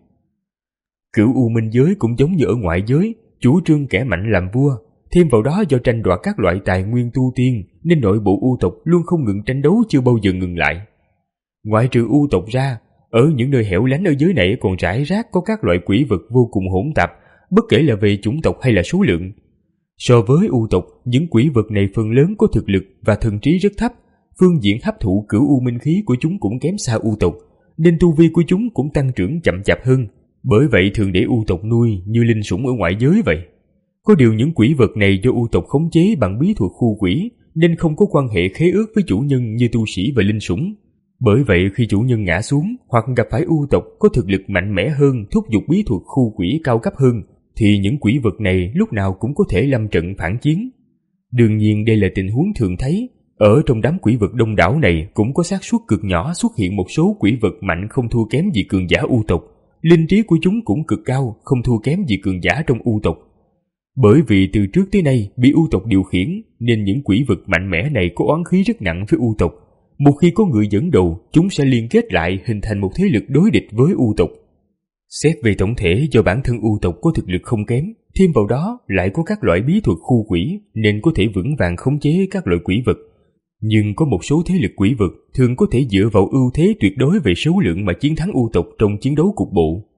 Cửu U Minh Giới cũng giống như ở ngoại giới, chủ trương kẻ mạnh làm vua, thêm vào đó do tranh đoạt các loại tài nguyên tu tiên nên nội bộ U tộc luôn không ngừng tranh đấu, chưa bao giờ ngừng lại. Ngoại trừ U tộc ra, ở những nơi hẻo lánh ở giới này còn rải rác có các loại quỷ vật vô cùng hỗn tạp, bất kể là về chủng tộc hay là số lượng. So với U tộc, những quỷ vật này phần lớn có thực lực và thần trí rất thấp, phương diện hấp thụ Cửu U Minh khí của chúng cũng kém xa U tộc, nên tu vi của chúng cũng tăng trưởng chậm chạp hơn. Bởi vậy thường để U tộc nuôi như linh sủng ở ngoại giới vậy. Có điều những quỷ vật này do U tộc khống chế bằng bí thuật khu quỷ, nên không có quan hệ khế ước với chủ nhân như tu sĩ và linh sủng. Bởi vậy khi chủ nhân ngã xuống hoặc gặp phải U tộc có thực lực mạnh mẽ hơn thúc giục bí thuật khu quỷ cao cấp hơn, thì những quỷ vật này lúc nào cũng có thể lâm trận phản chiến. Đương nhiên đây là tình huống thường thấy. Ở trong đám quỷ vật đông đảo này cũng có xác suất cực nhỏ xuất hiện một số quỷ vật mạnh không thua kém gì cường giả U tộc. Linh trí của chúng cũng cực cao, không thua kém gì cường giả trong U tộc. Bởi vì từ trước tới nay bị U tộc điều khiển, nên những quỷ vật mạnh mẽ này có oán khí rất nặng với U tộc. Một khi có người dẫn đầu, chúng sẽ liên kết lại hình thành một thế lực đối địch với U tộc. Xét về tổng thể, do bản thân U tộc có thực lực không kém, thêm vào đó lại có các loại bí thuật khu quỷ nên có thể vững vàng khống chế các loại quỷ vật. Nhưng có một số thế lực quỷ vật thường có thể dựa vào ưu thế tuyệt đối về số lượng mà chiến thắng U tộc trong chiến đấu cục bộ.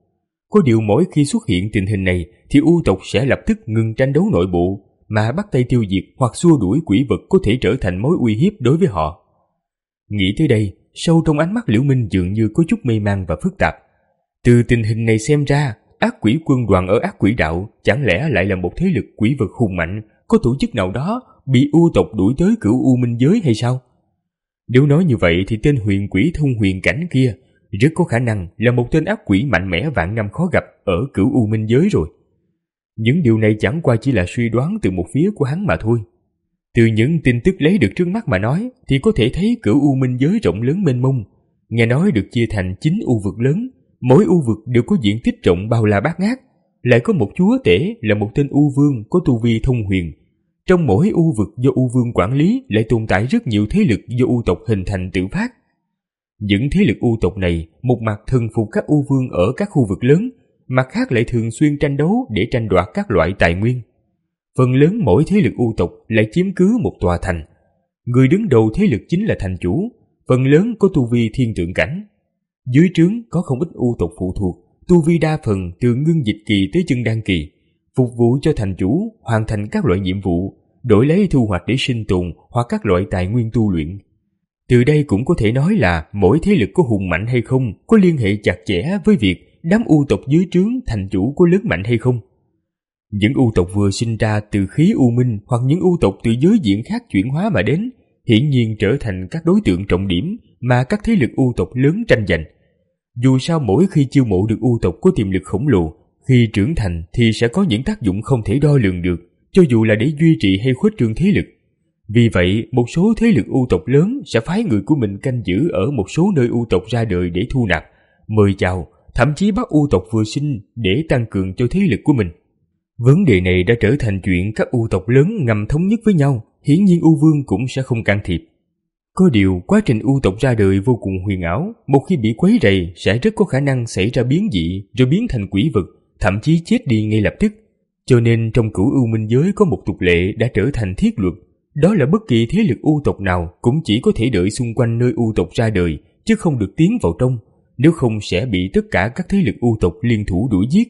Có điều mỗi khi xuất hiện tình hình này thì U tộc sẽ lập tức ngừng tranh đấu nội bộ, mà bắt tay tiêu diệt hoặc xua đuổi quỷ vật có thể trở thành mối uy hiếp đối với họ. Nghĩ tới đây, sâu trong ánh mắt Liễu Minh dường như có chút mê man và phức tạp. Từ tình hình này xem ra, ác quỷ quân đoàn ở ác quỷ đạo chẳng lẽ lại là một thế lực quỷ vật hùng mạnh, có tổ chức nào đó bị U tộc đuổi tới cửu U Minh giới hay sao? Nếu nói như vậy thì tên huyền quỷ thông huyền cảnh kia rất có khả năng là một tên ác quỷ mạnh mẽ vạn năm khó gặp ở cửu U Minh giới rồi. Những điều này chẳng qua chỉ là suy đoán từ một phía của hắn mà thôi. Từ những tin tức lấy được trước mắt mà nói thì có thể thấy cửu U Minh giới rộng lớn mênh mông, nghe nói được chia thành chín u vực lớn, mỗi u vực đều có diện tích rộng bao la bát ngát, lại có một chúa tể là một tên U Vương có tu vi thông huyền. Trong mỗi u vực do U Vương quản lý lại tồn tại rất nhiều thế lực do U tộc hình thành tự phát. Những thế lực U tộc này một mặt thần phục các U Vương ở các khu vực lớn, mặt khác lại thường xuyên tranh đấu để tranh đoạt các loại tài nguyên. Phần lớn mỗi thế lực U tộc lại chiếm cứ một tòa thành. Người đứng đầu thế lực chính là thành chủ, phần lớn có tu vi thiên tượng cảnh. Dưới trướng có không ít U tộc phụ thuộc, tu vi đa phần từ ngưng dịch kỳ tới chân đan kỳ, phục vụ cho thành chủ hoàn thành các loại nhiệm vụ, đổi lấy thu hoạch để sinh tồn hoặc các loại tài nguyên tu luyện. Từ đây cũng có thể nói là mỗi thế lực có hùng mạnh hay không có liên hệ chặt chẽ với việc đám U tộc dưới trướng thành chủ có lớn mạnh hay không. Những U tộc vừa sinh ra từ khí U Minh hoặc những U tộc từ giới diện khác chuyển hóa mà đến, hiển nhiên trở thành các đối tượng trọng điểm mà các thế lực U tộc lớn tranh giành. Dù sao mỗi khi chiêu mộ được U tộc có tiềm lực khổng lồ, khi trưởng thành thì sẽ có những tác dụng không thể đo lường được, cho dù là để duy trì hay khuếch trương thế lực. Vì vậy, một số thế lực U tộc lớn sẽ phái người của mình canh giữ ở một số nơi U tộc ra đời để thu nạp, mời chào, thậm chí bắt U tộc vừa sinh để tăng cường cho thế lực của mình. Vấn đề này đã trở thành chuyện các U tộc lớn ngầm thống nhất với nhau, hiển nhiên U Vương cũng sẽ không can thiệp. Có điều, quá trình U tộc ra đời vô cùng huyền ảo, một khi bị quấy rầy sẽ rất có khả năng xảy ra biến dị rồi biến thành quỷ vật, thậm chí chết đi ngay lập tức. Cho nên trong cửu U Minh giới có một tục lệ đã trở thành thiết luật, đó là bất kỳ thế lực U tộc nào cũng chỉ có thể đợi xung quanh nơi U tộc ra đời, chứ không được tiến vào trong, nếu không sẽ bị tất cả các thế lực U tộc liên thủ đuổi giết.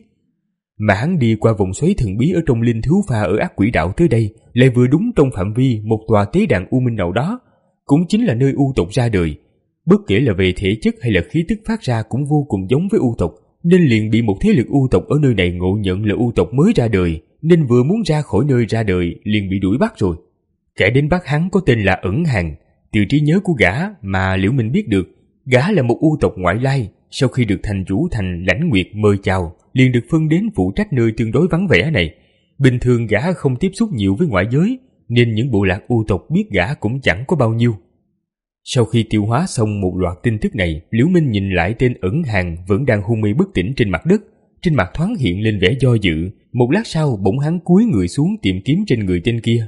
Mà hắn đi qua vòng xoáy thần bí ở trong linh thú pha ở ác quỷ đạo tới đây, lại vừa đúng trong phạm vi một tòa tế đàn U Minh nào đó, cũng chính là nơi U tộc ra đời. Bất kể là về thể chất hay là khí tức phát ra cũng vô cùng giống với U tộc, nên liền bị một thế lực U tộc ở nơi này ngộ nhận là U tộc mới ra đời, nên vừa muốn ra khỏi nơi ra đời liền bị đuổi bắt rồi. Kẻ đến bắt hắn có tên là Ẩn Hàn, từ trí nhớ của gã mà Liễu Minh biết được, gã là một U tộc ngoại lai, sau khi được thành chủ thành Lãnh Nguyệt mời chào, liền được phân đến phụ trách nơi tương đối vắng vẻ này. Bình thường gã không tiếp xúc nhiều với ngoại giới, nên những bộ lạc U tộc biết gã cũng chẳng có bao nhiêu. Sau khi tiêu hóa xong một loạt tin tức này, Liễu Minh nhìn lại tên Ẩn Hàn vẫn đang hôn mê bất tỉnh trên mặt đất, trên mặt thoáng hiện lên vẻ do dự. Một lát sau bỗng hắn cúi người xuống tìm kiếm trên người tên kia.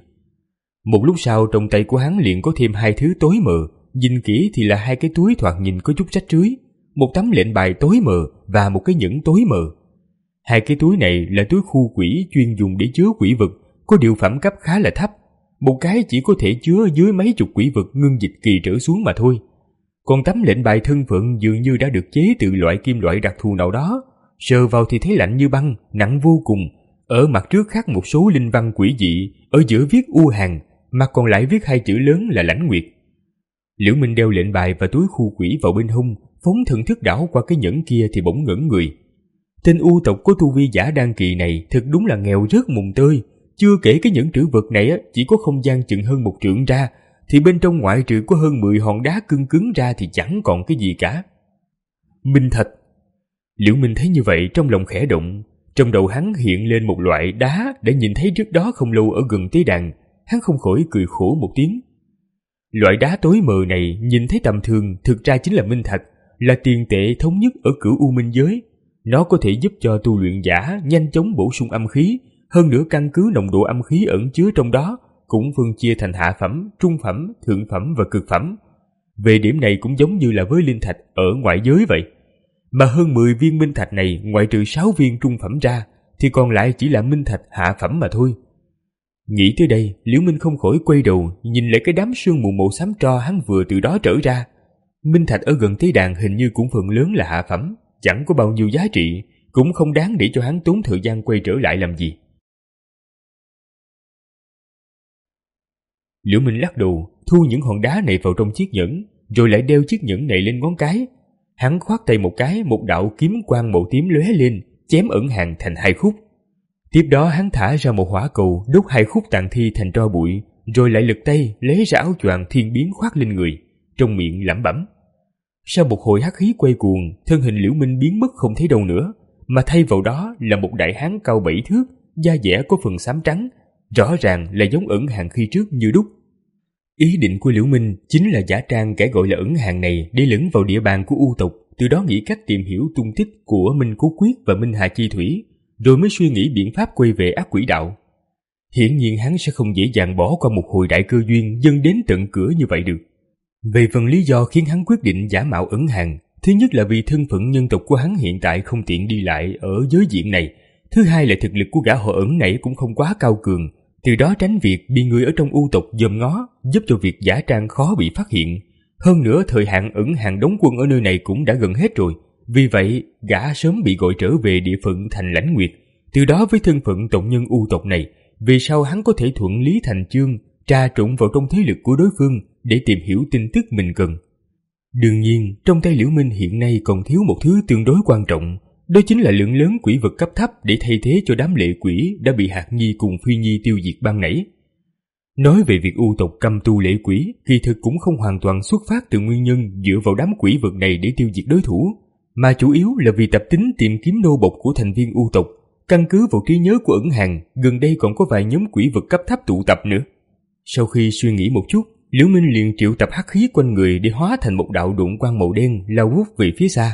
Một lúc sau trong tay của hắn liền có thêm hai thứ tối mờ, nhìn kỹ thì là hai cái túi thoạt nhìn có chút rách rưới, một tấm lệnh bài tối mờ và một cái nhẫn tối mờ. Hai cái túi này là túi khu quỷ chuyên dùng để chứa quỷ vật, có điều phẩm cấp khá là thấp. Một cái chỉ có thể chứa dưới mấy chục quỷ vật ngưng dịch kỳ trở xuống mà thôi. Còn tấm lệnh bài thân phận dường như đã được chế từ loại kim loại đặc thù nào đó, sờ vào thì thấy lạnh như băng, nặng vô cùng. Ở mặt trước khắc một số linh văn quỷ dị, ở giữa viết U Hàn, mặt còn lại viết hai chữ lớn là Lãnh Nguyệt. Liễu Minh đeo lệnh bài và túi khu quỷ vào bên hông, phóng thần thức đảo qua cái nhẫn kia thì bỗng ngẩn người. Tên U tộc có tu vi giả đan kỳ này thật đúng là nghèo rớt mùng tơi. Chưa kể cái nhẫn trữ vật này chỉ có không gian chừng hơn một trượng ra, thì bên trong ngoại trừ có hơn mười hòn đá cứng cứng ra thì chẳng còn cái gì cả. Minh thạch. Liễu Minh thấy như vậy trong lòng khẽ động, trong đầu hắn hiện lên một loại đá đã nhìn thấy trước đó không lâu ở gần tế đàn, hắn không khỏi cười khổ một tiếng. Loại đá tối mờ này nhìn thấy tầm thường, thực ra chính là minh thạch, là tiền tệ thống nhất ở cửu U Minh giới. Nó có thể giúp cho tu luyện giả nhanh chóng bổ sung âm khí, hơn nữa căn cứ nồng độ âm khí ẩn chứa trong đó cũng phân chia thành hạ phẩm, trung phẩm, thượng phẩm và cực phẩm. Về điểm này cũng giống như là với linh thạch ở ngoại giới vậy. Mà hơn mười viên minh thạch này ngoại trừ sáu viên trung phẩm ra thì còn lại chỉ là minh thạch hạ phẩm mà thôi. Nghĩ tới đây, Liễu Minh không khỏi quay đầu nhìn lại cái đám sương mù màu xám tro hắn vừa từ đó trở ra. Minh thạch ở gần tế đàn hình như cũng phần lớn là hạ phẩm, chẳng có bao nhiêu giá trị, cũng không đáng để cho hắn tốn thời gian quay trở lại làm gì. Liễu Minh lắc đầu, thu những hòn đá này vào trong chiếc nhẫn, rồi lại đeo chiếc nhẫn này lên ngón cái. Hắn khoát tay một cái, một đạo kiếm quang màu tím lóe lên, chém ẩn hàng thành hai khúc. Tiếp đó hắn thả ra một hỏa cầu, đốt hai khúc tàn thi thành tro bụi, rồi lại lật tay lấy ra áo choàng thiên biến khoác lên người, trong miệng lẩm bẩm. Sau một hồi hắc khí quay cuồng, thân hình Liễu Minh biến mất không thấy đâu nữa, mà thay vào đó là một đại hán cao bảy thước, da dẻ có phần xám trắng, rõ ràng là giống ẩn hàng khi trước như đúc. Ý định của Liễu Minh chính là giả trang kẻ gọi là ẩn hàng này để lẫn vào địa bàn của U tộc, từ đó nghĩ cách tìm hiểu tung tích của Minh Cố Quyết và Minh Hà Chi Thủy, rồi mới suy nghĩ biện pháp quay về ác quỷ đạo. Hiển nhiên hắn sẽ không dễ dàng bỏ qua một hồi đại cơ duyên dâng đến tận cửa như vậy được. Về phần lý do khiến hắn quyết định giả mạo ẩn hàng, thứ nhất là vì thân phận nhân tộc của hắn hiện tại không tiện đi lại ở giới diện này, thứ hai là thực lực của gã họ ẩn này cũng không quá cao cường, từ đó tránh việc bị người ở trong U tộc dòm ngó, giúp cho việc giả trang khó bị phát hiện. Hơn nữa thời hạn ẩn hàng đóng quân ở nơi này cũng đã gần hết rồi, vì vậy gã sớm bị gọi trở về địa phận thành Lãnh Nguyệt. Từ đó với thân phận tộc nhân U tộc này, về sau hắn có thể thuận lý thành chương, trà trộn vào trong thế lực của đối phương để tìm hiểu tin tức mình cần. Đương nhiên, trong tay Liễu Minh hiện nay còn thiếu một thứ tương đối quan trọng, đó chính là lượng lớn quỷ vật cấp thấp để thay thế cho đám lệ quỷ đã bị Hạc Nhi cùng Phi Nhi tiêu diệt ban nãy. Nói về việc U tộc căm tu lệ quỷ, kỳ thực cũng không hoàn toàn xuất phát từ nguyên nhân dựa vào đám quỷ vật này để tiêu diệt đối thủ, mà chủ yếu là vì tập tính tìm kiếm nô bộc của thành viên U tộc. Căn cứ vào trí nhớ của ẩn hàng, gần đây còn có vài nhóm quỷ vật cấp thấp tụ tập nữa. Sau khi suy nghĩ một chút, Liễu Minh liền triệu tập hắc khí quanh người để hóa thành một đạo độn quang màu đen lao vút về phía xa.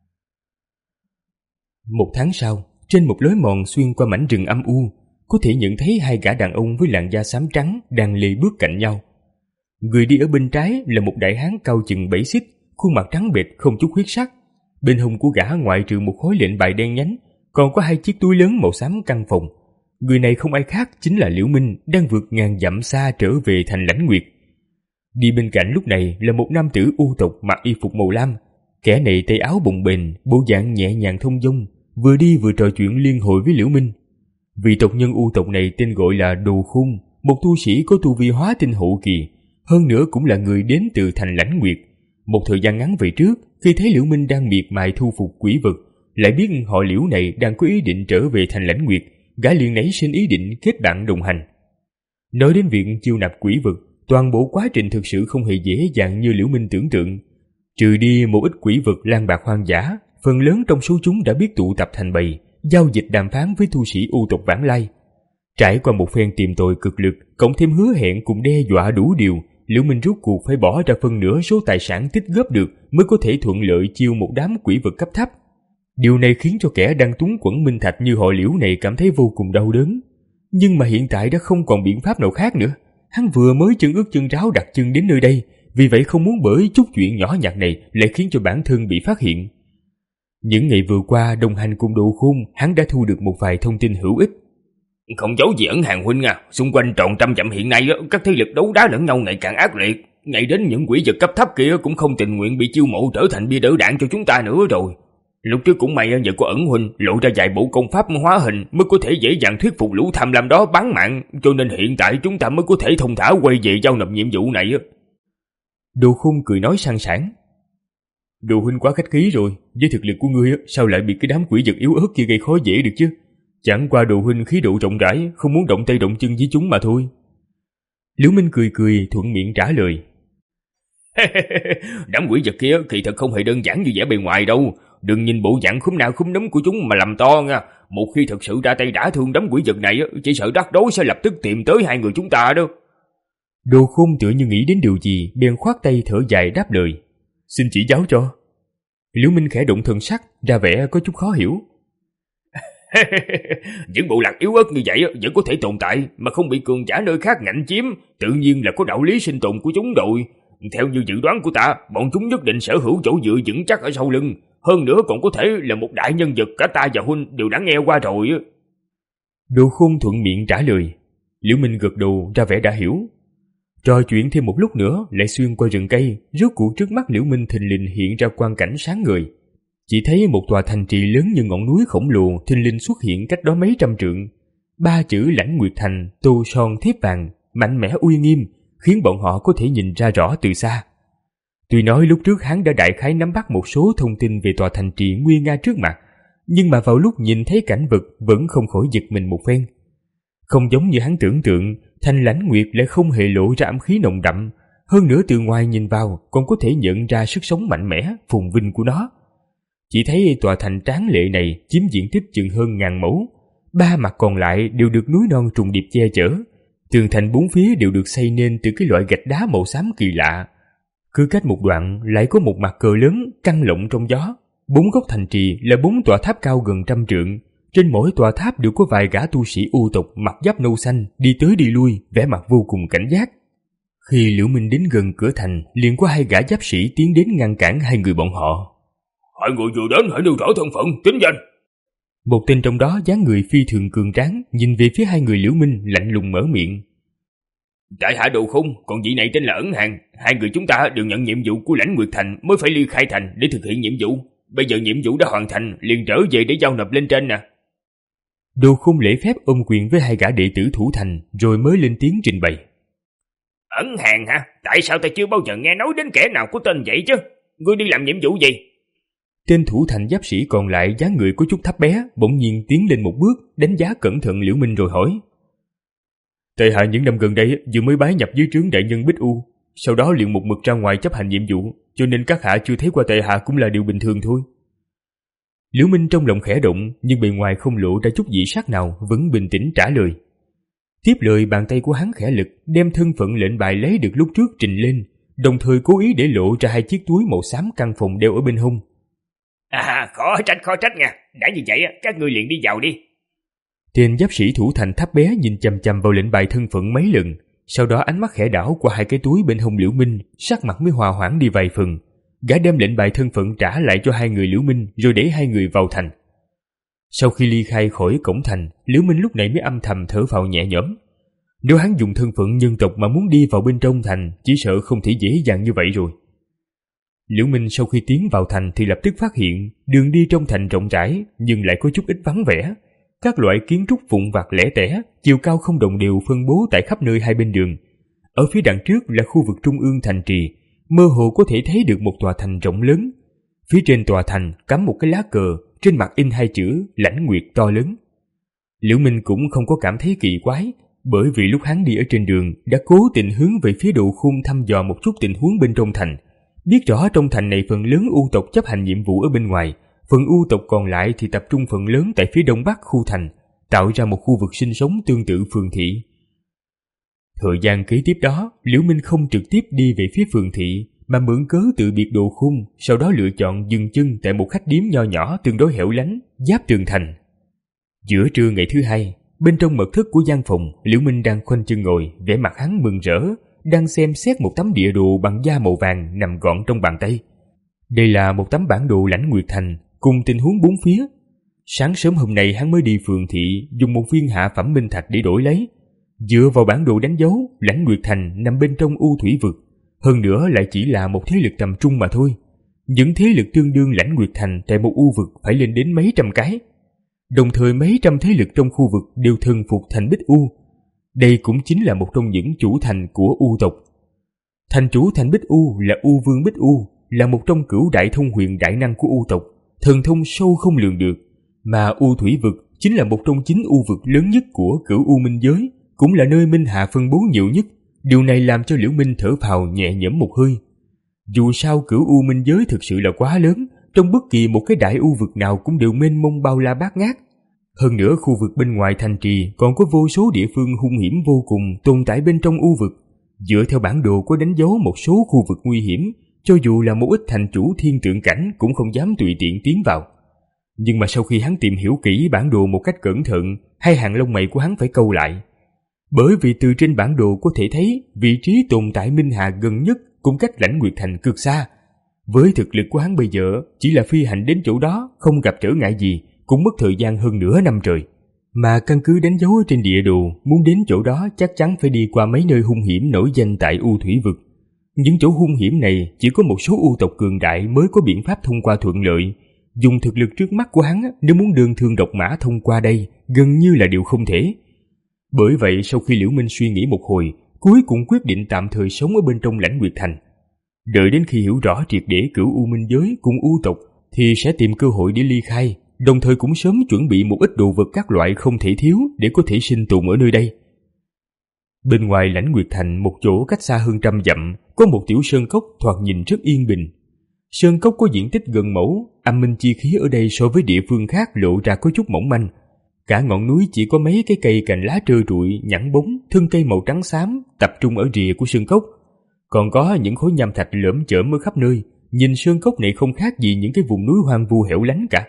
Một tháng sau, trên một lối mòn xuyên qua mảnh rừng âm u, có thể nhận thấy hai gã đàn ông với làn da xám trắng đang lê bước cạnh nhau. Người đi ở bên trái là một đại hán cao chừng bảy xích, khuôn mặt trắng bệch không chút huyết sắc. Bên hông của gã ngoại trừ một khối lệnh bài đen nhánh, còn có hai chiếc túi lớn màu xám căng phòng. Người này không ai khác chính là Liễu Minh đang vượt ngàn dặm xa trở về thành Lãnh Nguyệt. Đi bên cạnh lúc này là một nam tử U tộc mặc y phục màu lam. Kẻ này tay áo bồng bềnh, bộ dạng nhẹ nhàng thông dong, vừa đi vừa trò chuyện liên hồi với Liễu Minh. Vị tộc nhân U tộc này tên gọi là Đồ Khôn, một tu sĩ có tu vi hóa tinh hậu kỳ, hơn nữa cũng là người đến từ thành Lãnh Nguyệt. Một thời gian ngắn về trước, khi thấy Liễu Minh đang miệt mài thu phục quỷ vật, lại biết họ Liễu này đang có ý định trở về thành Lãnh Nguyệt, gã liền nảy sinh ý định kết bạn đồng hành. Nói đến việc chiêu nạp quỷ vật, toàn bộ quá trình thực sự không hề dễ dàng như Liễu Minh tưởng tượng. Trừ đi một ít quỷ vật lang bạc hoang dã, phần lớn trong số chúng đã biết tụ tập thành bầy, giao dịch đàm phán với tu sĩ U tộc vãng lai. Trải qua một phen tìm tòi cực lực, cộng thêm hứa hẹn cùng đe dọa đủ điều, Liễu Minh rốt cuộc phải bỏ ra phân nửa số tài sản tích góp được mới có thể thuận lợi chiêu một đám quỷ vật cấp thấp. Điều này khiến cho kẻ đang túng quẫn minh thạch như họ Liễu này cảm thấy vô cùng đau đớn. Nhưng mà hiện tại đã không còn biện pháp nào khác nữa. Hắn vừa mới chân ướt chân ráo đặt chân đến nơi đây, vì vậy không muốn bởi chút chuyện nhỏ nhặt này lại khiến cho bản thân bị phát hiện. Những ngày vừa qua đồng hành cùng Đồ Khôn, hắn đã thu được một vài thông tin hữu ích. Không giấu gì ẩn hàng huynh à, xung quanh tròn trăm dặm hiện nay các thế lực đấu đá lẫn nhau ngày càng ác liệt, ngay đến những quỷ vật cấp thấp kia cũng không tình nguyện bị chiêu mộ trở thành bia đỡ đạn cho chúng ta nữa rồi. Lúc trước cũng may nhờ có ẩn huynh lộ ra vài bộ công pháp hóa hình mới có thể dễ dàng thuyết phục lũ tham lam đó bán mạng, cho nên hiện tại chúng ta mới có thể thông thả quay về giao nộp nhiệm vụ này. Đồ Khôn cười nói sang sảng. Đồ huynh quá khách khí rồi, với thực lực của ngươi sao lại bị cái đám quỷ vật yếu ớt kia gây khó dễ được chứ? Chẳng qua Đồ huynh khí độ rộng rãi, không muốn động tay động chân với chúng mà thôi. Liễu Minh cười cười thuận miệng trả lời. Đám quỷ vật kia kỳ thật không hề đơn giản như vẻ bề ngoài đâu. Đừng nhìn bộ dạng khúm nao khúm núm của chúng mà làm to nha. Một khi thật sự ra tay đả thương đám quỷ vật này, chỉ sợ rắc rối sẽ lập tức tìm tới hai người chúng ta đâu. Đồ Khôn tựa như nghĩ đến điều gì, bèn khoát tay thở dài đáp lời. Xin chỉ giáo cho. Liễu Minh khẽ động thần sắc, ra vẻ có chút khó hiểu. Những bộ lạc yếu ớt như vậy vẫn có thể tồn tại mà không bị cường giả nơi khác ngạnh chiếm, tự nhiên là có đạo lý sinh tồn của chúng rồi. Theo như dự đoán của ta, bọn chúng nhất định sở hữu chỗ dựa vững chắc ở sau lưng, hơn nữa còn có thể là một đại nhân vật cả ta và huynh đều đã nghe qua rồi. Đồ Khôn thuận miệng trả lời. Liễu Minh gật đầu ra vẻ đã hiểu. Trò chuyện thêm một lúc nữa lại xuyên qua rừng cây, rốt cuộc trước mắt Liễu Minh thình lình hiện ra quang cảnh sáng ngời. Chỉ thấy một tòa thành trì lớn như ngọn núi khổng lồ thình lình xuất hiện cách đó mấy trăm trượng. Ba chữ Lãnh Nguyệt Thành tô son thép vàng, mạnh mẽ uy nghiêm, khiến bọn họ có thể nhìn ra rõ từ xa. Tuy nói lúc trước hắn đã đại khái nắm bắt một số thông tin về tòa thành trì nguy nga trước mặt, nhưng mà vào lúc nhìn thấy cảnh vật vẫn không khỏi giật mình một phen. Không giống như hắn tưởng tượng, thành Lãnh Nguyệt lại không hề lộ ra âm khí nồng đậm, hơn nữa từ ngoài nhìn vào còn có thể nhận ra sức sống mạnh mẽ, phồn vinh của nó. Chỉ thấy tòa thành tráng lệ này chiếm diện tích chừng hơn ngàn mẫu, ba mặt còn lại đều được núi non trùng điệp che chở, tường thành bốn phía đều được xây nên từ cái loại gạch đá màu xám kỳ lạ. Cứ cách một đoạn lại có một mặt cờ lớn căng lộng trong gió. Bốn góc thành trì là bốn tòa tháp cao gần trăm trượng, trên mỗi tòa tháp đều có vài gã tu sĩ u tộc mặc giáp nâu xanh đi tới đi lui, vẻ mặt vô cùng cảnh giác. Khi Liễu Minh đến gần cửa thành, liền có hai gã giáp sĩ tiến đến ngăn cản hai người bọn họ. Hai người vừa đến hãy nêu rõ thân phận, tính danh. Một tên trong đó dáng người phi thường cường tráng, nhìn về phía hai người Liễu Minh lạnh lùng mở miệng. Tại hạ Đồ Khung, còn vị này tên là Ẩn Hàng. Hai người chúng ta đều nhận nhiệm vụ của Lãnh Nguyệt Thành mới phải ly khai thành để thực hiện nhiệm vụ. Bây giờ nhiệm vụ đã hoàn thành, liền trở về để giao nộp lên trên nè. Đồ Khung lễ phép ôm quyền với hai gã đệ tử thủ thành, rồi mới lên tiếng trình bày. Ẩn Hàng hả? Tại sao ta chưa bao giờ nghe nói đến kẻ nào có tên vậy chứ? Ngươi đi làm nhiệm vụ gì? Tên thủ thành giáp sĩ còn lại dáng người có chút thấp bé, bỗng nhiên tiến lên một bước, đánh giá cẩn thận Liễu Minh rồi hỏi. Tại hạ những năm gần đây vừa mới bái nhập dưới trướng đại nhân Bích U, sau đó liền một mực ra ngoài chấp hành nhiệm vụ, cho nên các hạ chưa thấy qua tại hạ cũng là điều bình thường thôi. Liễu Minh trong lòng khẽ động, nhưng bề ngoài không lộ ra chút dị sắc nào, vẫn bình tĩnh trả lời. Tiếp lời, bàn tay của hắn khẽ lực, đem thân phận lệnh bài lấy được lúc trước trình lên, đồng thời cố ý để lộ ra hai chiếc túi màu xám căn phòng đeo ở bên hông. À, khó trách khó trách nha, đã như vậy các ngươi liền đi vào đi. Tên giáp sĩ thủ thành thấp bé nhìn chằm chằm vào lệnh bài thân phận mấy lần, sau đó ánh mắt khẽ đảo qua hai cái túi bên hông Liễu Minh, sắc mặt mới hòa hoãn đi vài phần. Gã đem lệnh bài thân phận trả lại cho hai người Liễu Minh, rồi để hai người vào thành. Sau khi ly khai khỏi cổng thành, Liễu Minh lúc này mới âm thầm thở phào nhẹ nhõm. Nếu hắn dùng thân phận nhân tộc mà muốn đi vào bên trong thành, chỉ sợ không thể dễ dàng như vậy rồi. Liễu Minh sau khi tiến vào thành thì lập tức phát hiện đường đi trong thành rộng rãi nhưng lại có chút ít vắng vẻ. Các loại kiến trúc vụn vặt lẻ tẻ, chiều cao không đồng đều phân bố tại khắp nơi hai bên đường. Ở phía đằng trước là khu vực trung ương thành trì, mơ hồ có thể thấy được một tòa thành rộng lớn. Phía trên tòa thành cắm một cái lá cờ, trên mặt in hai chữ Lãnh Nguyệt to lớn. Liễu Minh cũng không có cảm thấy kỳ quái, bởi vì lúc hắn đi ở trên đường đã cố tình hướng về phía Đồ Khung thăm dò một chút tình huống bên trong thành. Biết rõ trong thành này phần lớn u tộc chấp hành nhiệm vụ ở bên ngoài, phần u tộc còn lại thì tập trung phần lớn tại phía đông bắc khu thành, tạo ra một khu vực sinh sống tương tự phường thị. Thời gian kế tiếp đó, Liễu Minh không trực tiếp đi về phía phường thị, mà mượn cớ từ biệt Đồ Khung, sau đó lựa chọn dừng chân tại một khách điếm nho nhỏ tương đối hẻo lánh, giáp tường thành. Giữa trưa ngày thứ hai, bên trong mật thất của gian phòng, Liễu Minh đang khoanh chân ngồi, vẻ mặt hắn mừng rỡ, đang xem xét một tấm địa đồ bằng da màu vàng nằm gọn trong bàn tay. Đây là một tấm bản đồ Lãnh Nguyệt Thành, cùng tình huống bốn phía. Sáng sớm hôm nay hắn mới đi phường thị, dùng một viên hạ phẩm minh thạch để đổi lấy. Dựa vào bản đồ đánh dấu, Lãnh Nguyệt Thành nằm bên trong u thủy vực, hơn nữa lại chỉ là một thế lực tầm trung mà thôi. Những thế lực tương đương Lãnh Nguyệt Thành tại một u vực phải lên đến mấy trăm cái. Đồng thời mấy trăm thế lực trong khu vực đều thần phục thành Bích U. Đây cũng chính là một trong những chủ thành của u tộc. Thành chủ thành Bích U là U Vương Bích U, là một trong cửu đại thông huyền đại năng của u tộc, thần thông sâu không lường được. Mà u thủy vực chính là một trong chín u vực lớn nhất của cửu u minh giới, cũng là nơi minh hà phân bố nhiều nhất. Điều này làm cho Liễu Minh thở phào nhẹ nhõm một hơi. Dù sao cửu u minh giới thực sự là quá lớn, trong bất kỳ một cái đại u vực nào cũng đều mênh mông bao la bát ngát. Hơn nữa khu vực bên ngoài thành trì còn có vô số địa phương hung hiểm vô cùng tồn tại bên trong u vực. Dựa theo bản đồ có đánh dấu một số khu vực nguy hiểm, cho dù là một ít thành chủ thiên tượng cảnh cũng không dám tùy tiện tiến vào. Nhưng mà sau khi hắn tìm hiểu kỹ bản đồ một cách cẩn thận, hai hàng lông mày của hắn phải cau lại. Bởi vì từ trên bản đồ có thể thấy vị trí tồn tại minh hà gần nhất cũng cách Lãnh Nguyệt Thành cực xa. Với thực lực của hắn bây giờ, chỉ là phi hành đến chỗ đó không gặp trở ngại gì, cũng mất thời gian hơn nửa năm trời. Mà căn cứ đánh dấu ở trên địa đồ, muốn đến chỗ đó chắc chắn phải đi qua mấy nơi hung hiểm nổi danh tại u thủy vực. Những chỗ hung hiểm này chỉ có một số u tộc cường đại mới có biện pháp thông qua thuận lợi. Dùng thực lực trước mắt của hắn, nếu muốn đơn thương độc mã thông qua đây, gần như là điều không thể. Bởi vậy sau khi Liễu Minh suy nghĩ một hồi, cuối cùng quyết định tạm thời sống ở bên trong Lãnh Nguyệt Thành. Đợi đến khi hiểu rõ triệt để cửu u minh giới cùng u tộc thì sẽ tìm cơ hội để ly khai, đồng thời cũng sớm chuẩn bị một ít đồ vật các loại không thể thiếu để có thể sinh tồn ở nơi đây. Bên ngoài Lãnh Nguyệt Thành, một chỗ cách xa hơn trăm dặm, có một tiểu sơn cốc thoạt nhìn rất yên bình. Sơn cốc có diện tích gần mẫu, âm minh chi khí ở đây so với địa phương khác lộ ra có chút mỏng manh. Cả ngọn núi chỉ có mấy cái cây cành lá trơ trụi, nhẵn bóng, thân cây màu trắng xám tập trung ở rìa của sơn cốc. Còn có những khối nham thạch lởm chởm ở khắp nơi, nhìn sơn cốc này không khác gì những cái vùng núi hoang vu hẻo lánh cả.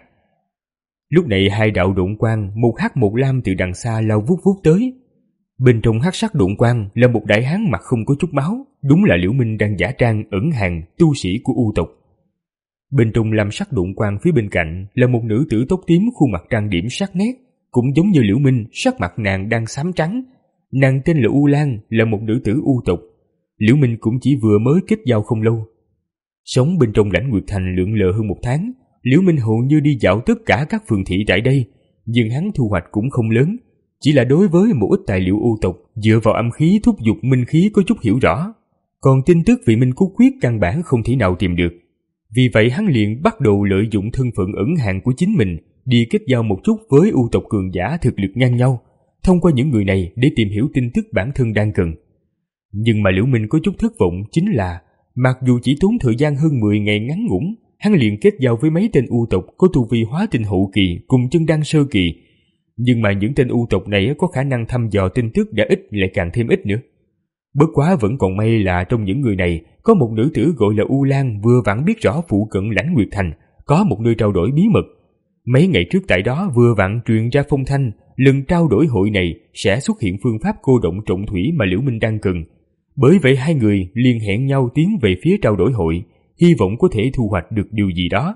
Lúc này hai đạo độn quang, một hắc một lam từ đằng xa lao vút vút tới. Bên trong hắc sắc độn quang là một đại hán mặt không có chút máu, đúng là Liễu Minh đang giả trang ẩn hàng tu sĩ của u tộc. Bên trong lam sắc độn quang phía bên cạnh là một nữ tử tóc tím, khuôn mặt trang điểm sắc nét, cũng giống như Liễu Minh, sắc mặt nàng đang xám trắng. Nàng tên là U Lan, là một nữ tử u tộc. Liễu Minh cũng chỉ vừa mới kết giao không lâu. Sống bên trong Lãnh Nguyệt Thành lượn lờ hơn một tháng, Liễu Minh hầu như đi dạo tất cả các phường thị tại đây, nhưng hắn thu hoạch cũng không lớn, chỉ là đối với một ít tài liệu u tộc dựa vào âm khí thúc giục minh khí có chút hiểu rõ. Còn tin tức về Minh Cốt Quyết căn bản không thể nào tìm được. Vì vậy hắn liền bắt đầu lợi dụng thân phận ẩn hàng của chính mình đi kết giao một chút với u tộc cường giả thực lực ngang nhau, thông qua những người này để tìm hiểu tin tức bản thân đang cần. Nhưng mà Liễu Minh có chút thất vọng chính là, mặc dù chỉ tốn thời gian hơn mười ngày ngắn ngủn, hắn liền kết giao với mấy tên u tộc có tu vi hóa tinh hậu kỳ cùng chân đan sơ kỳ. Nhưng mà những tên u tộc này có khả năng thăm dò tin tức đã ít lại càng thêm ít nữa. Bất quá vẫn còn may là trong những người này có một nữ tử gọi là U Lan vừa vặn biết rõ phụ cận Lãnh Nguyệt Thành có một nơi trao đổi bí mật. Mấy ngày trước tại đó vừa vặn truyền ra phong thanh, lần trao đổi hội này sẽ xuất hiện phương pháp cô động trọng thủy mà Liễu Minh đang cần. Bởi vậy hai người liền hẹn nhau tiến về phía trao đổi hội, hy vọng có thể thu hoạch được điều gì đó.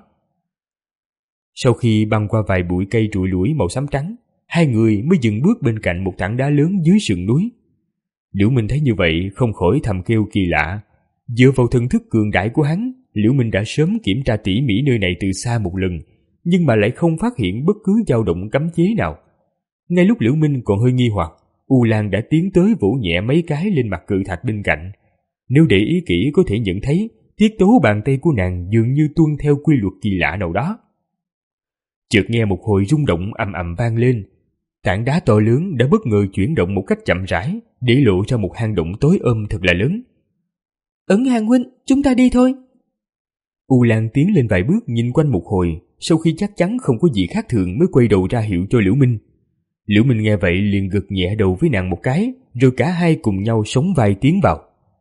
Sau khi băng qua vài bụi cây trụi lủi màu xám trắng, hai người mới dừng bước bên cạnh một tảng đá lớn dưới sườn núi. Liễu Minh thấy như vậy không khỏi thầm kêu kỳ lạ. Dựa vào thần thức cường đại của hắn, Liễu Minh đã sớm kiểm tra tỉ mỉ nơi này từ xa một lần, nhưng mà lại không phát hiện bất cứ dao động cấm chế nào. Ngay lúc Liễu Minh còn hơi nghi hoặc, U Lan đã tiến tới vỗ nhẹ mấy cái lên mặt cự thạch bên cạnh. Nếu để ý kỹ có thể nhận thấy tiết tấu bàn tay của nàng dường như tuân theo quy luật kỳ lạ nào đó. Chợt nghe một hồi rung động ầm ầm vang lên, tảng đá to lớn đã bất ngờ chuyển động một cách chậm rãi, để lộ ra một hang động tối ôm thật là lớn. Ẩn hàng huynh, chúng ta đi thôi. U Lan tiến lên vài bước nhìn quanh một hồi, sau khi chắc chắn không có gì khác thường mới quay đầu ra hiệu cho Liễu Minh. Liễu Minh nghe vậy liền gật nhẹ đầu với nàng một cái, rồi cả hai cùng nhau sóng vai tiến vào.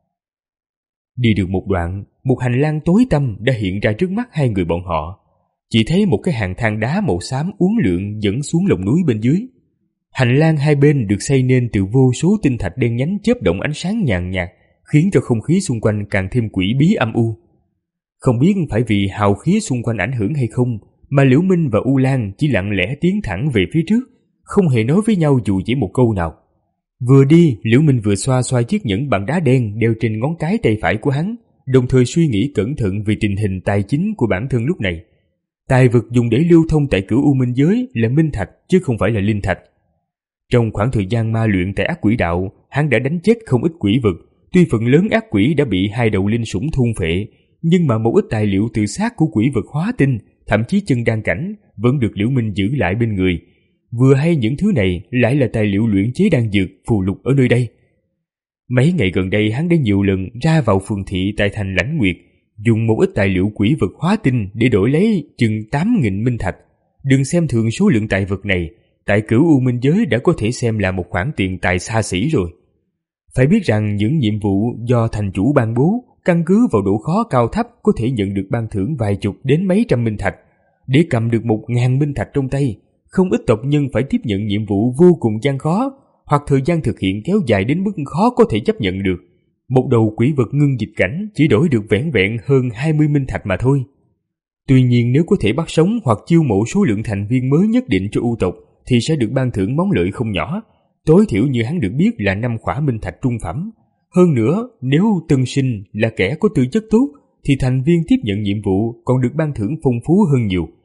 Đi được một đoạn, một hành lang tối tăm đã hiện ra trước mắt hai người bọn họ. Chỉ thấy một cái hàng thang đá màu xám uốn lượn dẫn xuống lòng núi bên dưới. Hành lang hai bên được xây nên từ vô số tinh thạch đen nhánh chớp động ánh sáng nhàn nhạt, khiến cho không khí xung quanh càng thêm quỷ bí âm u. Không biết phải vì hào khí xung quanh ảnh hưởng hay không, mà Liễu Minh và U Lan chỉ lặng lẽ tiến thẳng về phía trước, không hề nói với nhau dù chỉ một câu nào. Vừa đi, Liễu Minh vừa xoa xoa chiếc nhẫn bằng đá đen đeo trên ngón cái tay phải của hắn, đồng thời suy nghĩ cẩn thận về tình hình tài chính của bản thân lúc này. Tài vật dùng để lưu thông tại cửu u minh giới là minh thạch chứ không phải là linh thạch. Trong khoảng thời gian ma luyện tại ác quỷ đạo, hắn đã đánh chết không ít quỷ vật. Tuy phần lớn ác quỷ đã bị hai đầu linh sủng thôn phệ, nhưng mà một ít tài liệu từ xác của quỷ vật hóa tinh, thậm chí chân đan cảnh, vẫn được Liễu Minh giữ lại bên người. Vừa hay những thứ này lại là tài liệu luyện chế đan dược phù lục ở nơi đây. Mấy ngày gần đây hắn đã nhiều lần ra vào phường thị tại thành Lãnh Nguyệt, dùng một ít tài liệu quỷ vật hóa tinh để đổi lấy chừng tám nghìn minh thạch. Đừng xem thường số lượng tài vật này, tại cửu u minh giới đã có thể xem là một khoản tiền tài xa xỉ rồi. Phải biết rằng những nhiệm vụ do thành chủ ban bố, căn cứ vào độ khó cao thấp có thể nhận được ban thưởng vài chục đến mấy trăm minh thạch. Để cầm được một ngàn minh thạch trong tay, không ít tộc nhân phải tiếp nhận nhiệm vụ vô cùng gian khó, hoặc thời gian thực hiện kéo dài đến mức khó có thể chấp nhận được. Một đầu quỷ vật ngưng dịch cảnh chỉ đổi được vẻn vẹn hơn hai mươi minh thạch mà thôi. Tuy nhiên nếu có thể bắt sống hoặc chiêu mộ số lượng thành viên mới nhất định cho u tộc, thì sẽ được ban thưởng món lợi không nhỏ. Tối thiểu như hắn được biết là năm khỏa minh thạch trung phẩm. Hơn nữa, nếu tân sinh là kẻ có tư chất tốt, thì thành viên tiếp nhận nhiệm vụ còn được ban thưởng phong phú hơn nhiều.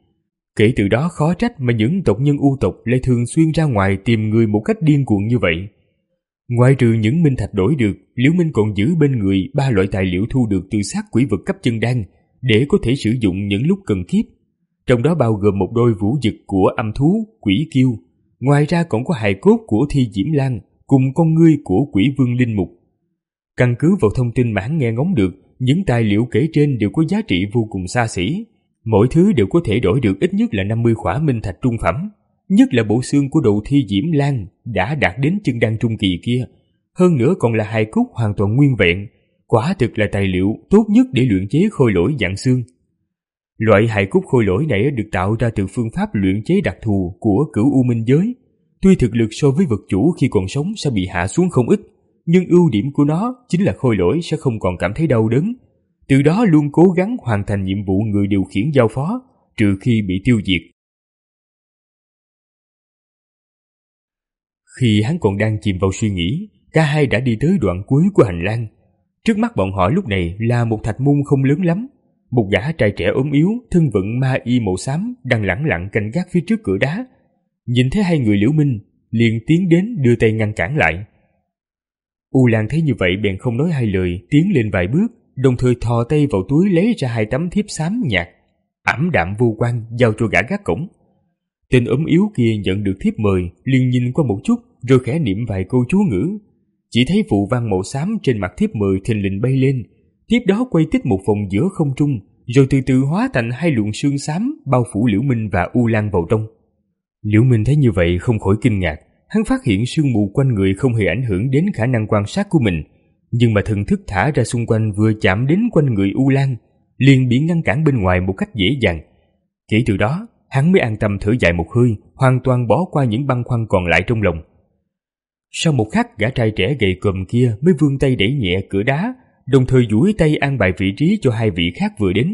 Kể từ đó khó trách mà những tộc nhân U tộc lại thường xuyên ra ngoài tìm người một cách điên cuồng như vậy. Ngoài trừ những minh thạch đổi được, Liễu Minh còn giữ bên người ba loại tài liệu thu được từ xác quỷ vật cấp chân đan để có thể sử dụng những lúc cần kiếp. Trong đó bao gồm một đôi vũ dực của âm thú, quỷ kiêu. Ngoài ra còn có hài cốt của Thi Diễm Lan cùng con ngươi của quỷ vương linh mục. Căn cứ vào thông tin mà hắn nghe ngóng được, những tài liệu kể trên đều có giá trị vô cùng xa xỉ. Mỗi thứ đều có thể đổi được ít nhất là năm mươi khỏa minh thạch trung phẩm. Nhất là bộ xương của đầu Thi Diễm Lan đã đạt đến chân đan trung kỳ kia. Hơn nữa còn là hài cốt hoàn toàn nguyên vẹn. Quả thực là tài liệu tốt nhất để luyện chế khôi lỗi dạng xương. Loại hài cốt khôi lỗi này được tạo ra từ phương pháp luyện chế đặc thù của Cửu U Minh giới. Tuy thực lực so với vật chủ khi còn sống sẽ bị hạ xuống không ít, nhưng ưu điểm của nó chính là khôi lỗi sẽ không còn cảm thấy đau đớn. Từ đó luôn cố gắng hoàn thành nhiệm vụ người điều khiển giao phó, trừ khi bị tiêu diệt. Khi hắn còn đang chìm vào suy nghĩ, cả hai đã đi tới đoạn cuối của hành lang. Trước mắt bọn họ lúc này là một thạch môn không lớn lắm. Một gã trai trẻ ốm yếu, thân vận ma y màu xám đang lẳng lặng canh gác phía trước cửa đá. Nhìn thấy hai người Liễu Minh, liền tiến đến đưa tay ngăn cản lại. U Lan thấy như vậy bèn không nói hai lời, tiến lên vài bước, đồng thời thò tay vào túi lấy ra hai tấm thiếp xám nhạt, ảm đạm vô quan, giao cho gã gác cổng. Tên ốm yếu kia nhận được thiếp mời, liền nhìn qua một chút, rồi khẽ niệm vài câu chú ngữ. Chỉ thấy phù văn màu xám trên mặt thiếp mời thình lình bay lên, tiếp đó quay tít một vòng giữa không trung, rồi từ từ hóa thành hai luồng sương xám bao phủ Liễu Minh và U Lan vào trong. Liễu Minh thấy như vậy không khỏi kinh ngạc, hắn phát hiện sương mù quanh người không hề ảnh hưởng đến khả năng quan sát của mình, nhưng mà thần thức thả ra xung quanh vừa chạm đến quanh người U Lan, liền bị ngăn cản bên ngoài một cách dễ dàng. Kể từ đó, hắn mới an tâm thở dài một hơi, hoàn toàn bỏ qua những băn khoăn còn lại trong lòng. Sau một khắc, gã trai trẻ gầy còm kia mới vươn tay đẩy nhẹ cửa đá, đồng thời duỗi tay an bài vị trí cho hai vị khác vừa đến.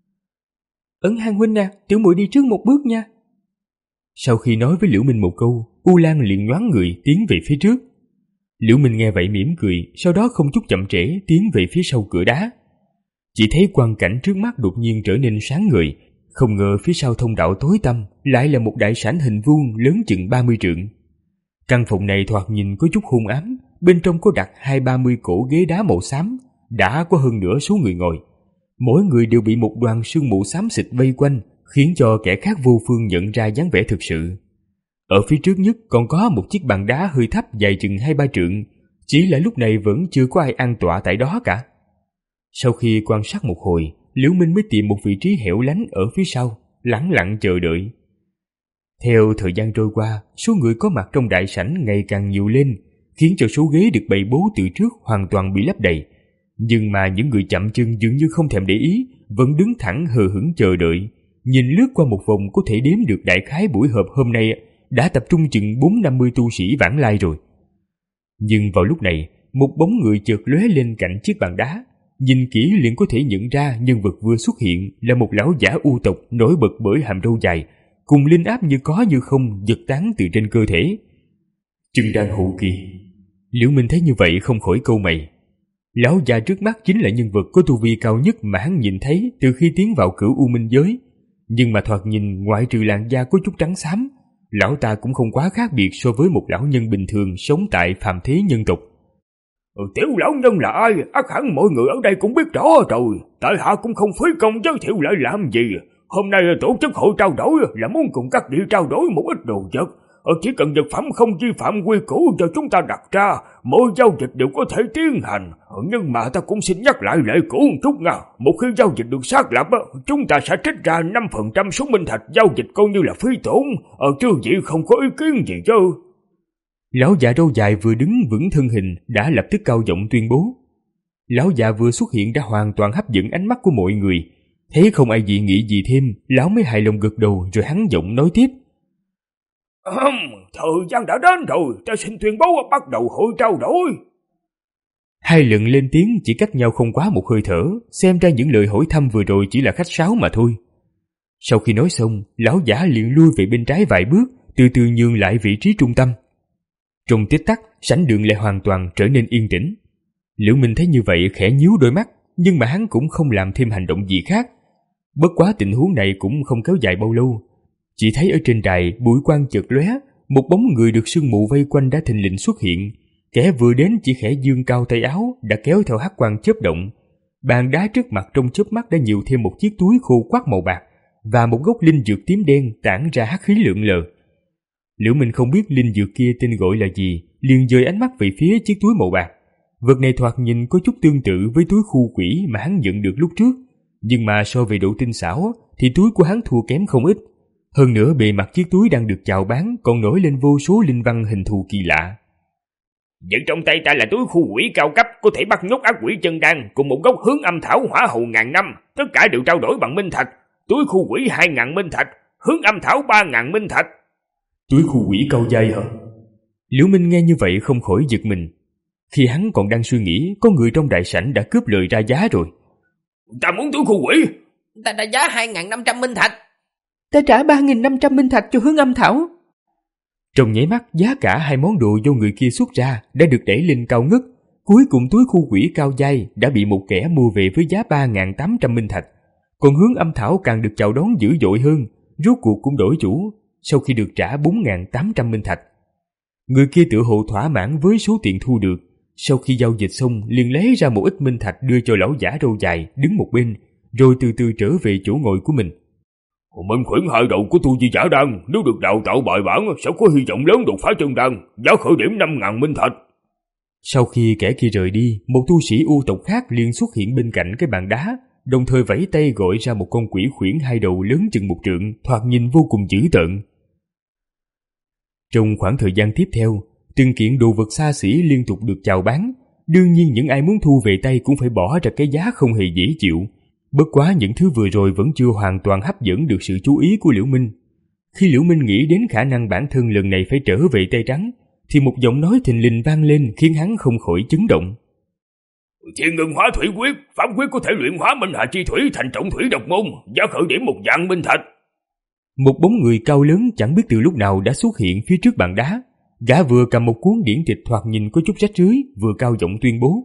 Ấn Hàng huynh à, tiểu muội đi trước một bước nha. Sau khi nói với Liễu Minh một câu, U Lan liền nhoáng người tiến về phía trước. Liễu Minh nghe vậy mỉm cười, sau đó không chút chậm trễ tiến về phía sau cửa đá. Chỉ thấy quang cảnh trước mắt đột nhiên trở nên sáng ngời, không ngờ phía sau thông đạo tối tăm lại là một đại sảnh hình vuông lớn chừng ba mươi trượng. Căn phòng này thoạt nhìn có chút hung ám, bên trong có đặt hai ba mươi cổ ghế đá màu xám, đã có hơn nửa số người ngồi. Mỗi người đều bị một đoàn sương mù xám xịt vây quanh, khiến cho kẻ khác vô phương nhận ra dáng vẻ thực sự. Ở phía trước nhất còn có một chiếc bàn đá hơi thấp dài chừng hai ba trượng, chỉ là lúc này vẫn chưa có ai an tọa tại đó cả. Sau khi quan sát một hồi, Liễu Minh mới tìm một vị trí hẻo lánh ở phía sau, lẳng lặng chờ đợi. Theo thời gian trôi qua, số người có mặt trong đại sảnh ngày càng nhiều lên, khiến cho số ghế được bày bố từ trước hoàn toàn bị lấp đầy. Nhưng mà những người chậm chân dường như không thèm để ý, vẫn đứng thẳng hờ hững chờ đợi. Nhìn lướt qua một vòng có thể đếm được đại khái buổi họp hôm nay đã tập trung chừng bốn năm mươi tu sĩ vãng lai rồi. Nhưng vào lúc này, một bóng người chợt lóe lên cạnh chiếc bàn đá. Nhìn kỹ liền có thể nhận ra nhân vật vừa xuất hiện là một lão giả U tộc nổi bật bởi hàm râu dài, cùng linh áp như có như không giật tán từ trên cơ thể. Chân đan hậu kỳ. Liễu Minh thấy như vậy không khỏi cau mày. Lão già trước mắt chính là nhân vật có tu vi cao nhất mà hắn nhìn thấy từ khi tiến vào Cửu U Minh giới. Nhưng mà thoạt nhìn ngoại trừ làn da có chút trắng xám, lão ta cũng không quá khác biệt so với một lão nhân bình thường sống tại phàm thế nhân tộc. Ừ, tiểu lão nhân là ai? Ác hẳn mọi người ở đây cũng biết rõ rồi. Tại hạ cũng không phí công giới thiệu lại làm gì. Hôm nay tổ chức hội trao đổi là muốn cùng các vị trao đổi một ít đồ vật. Ờ, chỉ cần vật phẩm không vi phạm quy củ do chúng ta đặt ra, mỗi giao dịch đều có thể tiến hành. Ờ, nhưng mà ta cũng xin nhắc lại lệ cũ một chút nha. Một khi giao dịch được xác lập, chúng ta sẽ trích ra năm phần trăm số minh thạch giao dịch coi như là phí tổn. Ờ, chứ gì không có ý kiến gì chứ. Lão già râu dài vừa đứng vững thân hình đã lập tức cao giọng tuyên bố. Lão già vừa xuất hiện đã hoàn toàn hấp dẫn ánh mắt của mọi người. Thấy không ai dị nghị gì thêm, lão mới hài lòng gật đầu rồi hắn giọng nói tiếp. Um, thời gian đã đến rồi, ta xin tuyên bố bắt đầu hội trao đổi. Hai lần lên tiếng chỉ cách nhau không quá một hơi thở, xem ra những lời hỏi thăm vừa rồi chỉ là khách sáo mà thôi. Sau khi nói xong, lão giả liền lui về bên trái vài bước, từ từ nhường lại vị trí trung tâm. Trong tích tắc, sảnh đường lại hoàn toàn trở nên yên tĩnh. Liễu Minh thấy như vậy khẽ nhíu đôi mắt, nhưng mà hắn cũng không làm thêm hành động gì khác. Bất quá tình huống này cũng không kéo dài bao lâu. Chỉ thấy ở trên đài bụi quang chợt lóe, một bóng người được sương mù vây quanh đã thình lình xuất hiện. Kẻ vừa đến chỉ khẽ dương cao tay áo đã kéo theo hắc quang chớp động. Bàn đá trước mặt trong chớp mắt đã nhiều thêm một chiếc túi khô quắc màu bạc và một gốc linh dược tím đen tản ra hắc khí lượn lờ. Liễu Minh không biết linh dược kia tên gọi là gì, liền dời ánh mắt về phía chiếc túi màu bạc. Vật này thoạt nhìn có chút tương tự với túi khu quỷ mà hắn nhận được lúc trước, nhưng mà so về độ tinh xảo thì túi của hắn thua kém không ít. Hơn nữa bề mặt chiếc túi đang được chào bán còn nổi lên vô số linh văn hình thù kỳ lạ. Vật trong tay ta là túi khu quỷ cao cấp, có thể bắt nhốt ác quỷ chân đan cùng một gốc hướng âm thảo hỏa hầu ngàn năm, tất cả đều trao đổi bằng minh thạch. Túi khu quỷ hai ngàn minh thạch, hướng âm thảo ba ngàn minh thạch. Túi khu quỷ cao dai hả? Liễu Minh nghe như vậy không khỏi giật mình. Khi hắn còn đang suy nghĩ, có người trong đại sảnh đã cướp lời ra giá rồi. Ta muốn túi khu quỷ. Ta đã giá hai ngàn năm trăm minh thạch. Ta trả ba nghìn năm trăm minh thạch cho hướng âm thảo. Trong nháy mắt, giá cả hai món đồ do người kia xuất ra đã được đẩy lên cao ngất. Cuối cùng túi khu quỷ cao dai đã bị một kẻ mua về với giá ba nghìn tám trăm minh thạch. Còn hướng âm thảo càng được chào đón dữ dội hơn, rốt cuộc cũng đổi chủ sau khi được trả bốn nghìn tám trăm minh thạch. Người kia tự hồ thỏa mãn với số tiền thu được. Sau khi giao dịch xong liền lấy ra một ít minh thạch đưa cho lão giả râu dài đứng một bên, rồi từ từ trở về chỗ ngồi của mình. Minh khuyển hai đầu của tu di giả đan, nếu được đào tạo bài bản sẽ có hy vọng lớn đột phá chân đan, giá khởi điểm năm ngàn minh thạch. Sau khi kẻ kia rời đi, một tu sĩ u tộc khác liền xuất hiện bên cạnh cái bàn đá, đồng thời vẫy tay gọi ra một con quỷ khuyển hai đầu lớn chừng một trượng, thoạt nhìn vô cùng dữ tợn. Trong khoảng thời gian tiếp theo, từng kiện đồ vật xa xỉ liên tục được chào bán. Đương nhiên những ai muốn thu về tay cũng phải bỏ ra cái giá không hề dễ chịu. Bất quá những thứ vừa rồi vẫn chưa hoàn toàn hấp dẫn được sự chú ý của Liễu Minh. Khi Liễu Minh nghĩ đến khả năng bản thân lần này phải trở về tay trắng, thì một giọng nói thình lình vang lên khiến hắn không khỏi chấn động. Thiên ngân hóa thủy quyết, pháp quyết có thể luyện hóa minh hà chi thủy thành trọng thủy độc môn, giá khởi điểm một vạn minh thạch. Một bóng người cao lớn chẳng biết từ lúc nào đã xuất hiện phía trước bàn đá. Gã vừa cầm một cuốn điển tịch thoạt nhìn có chút rách rưới, vừa cao giọng tuyên bố.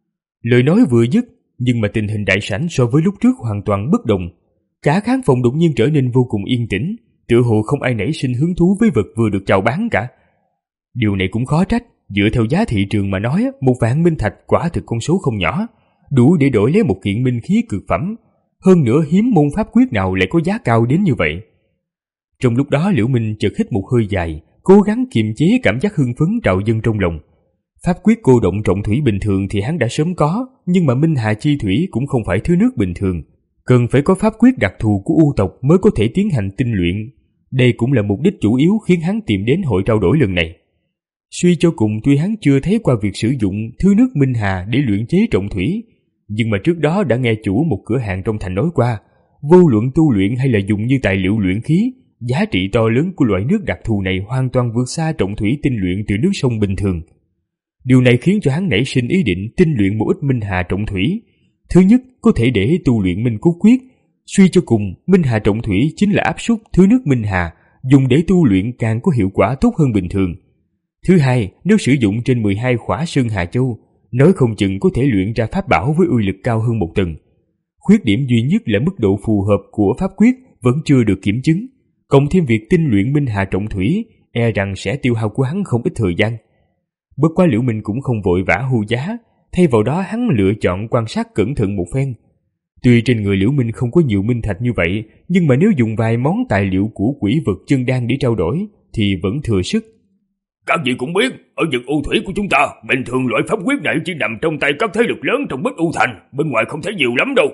Lời nói vừa dứt, nhưng mà tình hình đại sảnh so với lúc trước hoàn toàn bất đồng. Cả khán phòng đột nhiên trở nên vô cùng yên tĩnh, tựa hồ không ai nảy sinh hứng thú với vật vừa được chào bán cả. Điều này cũng khó trách, dựa theo giá thị trường mà nói, một vạn minh thạch quả thực con số không nhỏ, đủ để đổi lấy một kiện minh khí cực phẩm. Hơn nữa hiếm môn pháp quyết nào lại có giá cao đến như vậy. Trong lúc đó Liễu Minh chợt hít một hơi dài, cố gắng kiềm chế cảm giác hưng phấn trào dâng trong lòng. Pháp quyết cô động trọng thủy bình thường thì hắn đã sớm có, nhưng mà minh hà chi thủy cũng không phải thứ nước bình thường, cần phải có pháp quyết đặc thù của u tộc mới có thể tiến hành tinh luyện. Đây cũng là mục đích chủ yếu khiến hắn tìm đến hội trao đổi lần này. Suy cho cùng, tuy hắn chưa thấy qua việc sử dụng thứ nước minh hà để luyện chế trọng thủy, nhưng mà trước đó đã nghe chủ một cửa hàng trong thành nói qua, vô luận tu luyện hay là dùng như tài liệu luyện khí, giá trị to lớn của loại nước đặc thù này hoàn toàn vượt xa trọng thủy tinh luyện từ nước sông bình thường. Điều này khiến cho hắn nảy sinh ý định tinh luyện một ít minh hà trọng thủy. Thứ nhất, có thể để tu luyện minh cốt quyết. Suy cho cùng, minh hà trọng thủy chính là áp suất thứ nước minh hà, dùng để tu luyện càng có hiệu quả tốt hơn bình thường. Thứ hai, nếu sử dụng trên mười hai khỏa sơn hà châu, nói không chừng có thể luyện ra pháp bảo với uy lực cao hơn một tầng. Khuyết điểm duy nhất là mức độ phù hợp của pháp quyết vẫn chưa được kiểm chứng, cộng thêm việc tinh luyện minh hà trọng thủy, e rằng sẽ tiêu hao của hắn không ít thời gian. Bất quá Liễu Minh cũng không vội vã hô giá, thay vào đó hắn lựa chọn quan sát cẩn thận một phen. Tuy trên người Liễu Minh không có nhiều minh thạch như vậy, nhưng mà nếu dùng vài món tài liệu của quỷ vật chân đan để trao đổi thì vẫn thừa sức. Các vị cũng biết, ở vực u thủy của chúng ta, bình thường loại pháp quyết này chỉ nằm trong tay các thế lực lớn trong Bích U Thành, bên ngoài không thấy nhiều lắm đâu.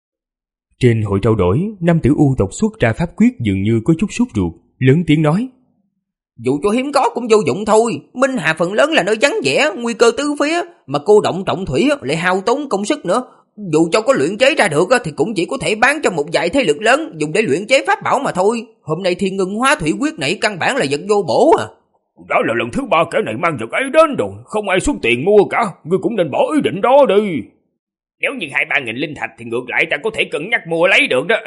Trên hội trao đổi, nam tử u tộc xuất ra pháp quyết dường như có chút sốt ruột, lớn tiếng nói. Dù cho hiếm có cũng vô dụng thôi, minh hà phần lớn là nơi vắng vẻ, nguy cơ tứ phía, mà cô động trọng thủy lại hao tốn công sức nữa. Dù cho có luyện chế ra được thì cũng chỉ có thể bán cho một vài thế lực lớn dùng để luyện chế pháp bảo mà thôi. Hôm nay Thiên Ngân hóa thủy quyết này căn bản là vật vô bổ à. Đó là lần thứ ba kẻ này mang vật ấy đến rồi, không ai xuất tiền mua cả, ngươi cũng nên bỏ ý định đó đi. Nếu như hai ba nghìn linh thạch thì ngược lại ta có thể cân nhắc mua lấy được đó.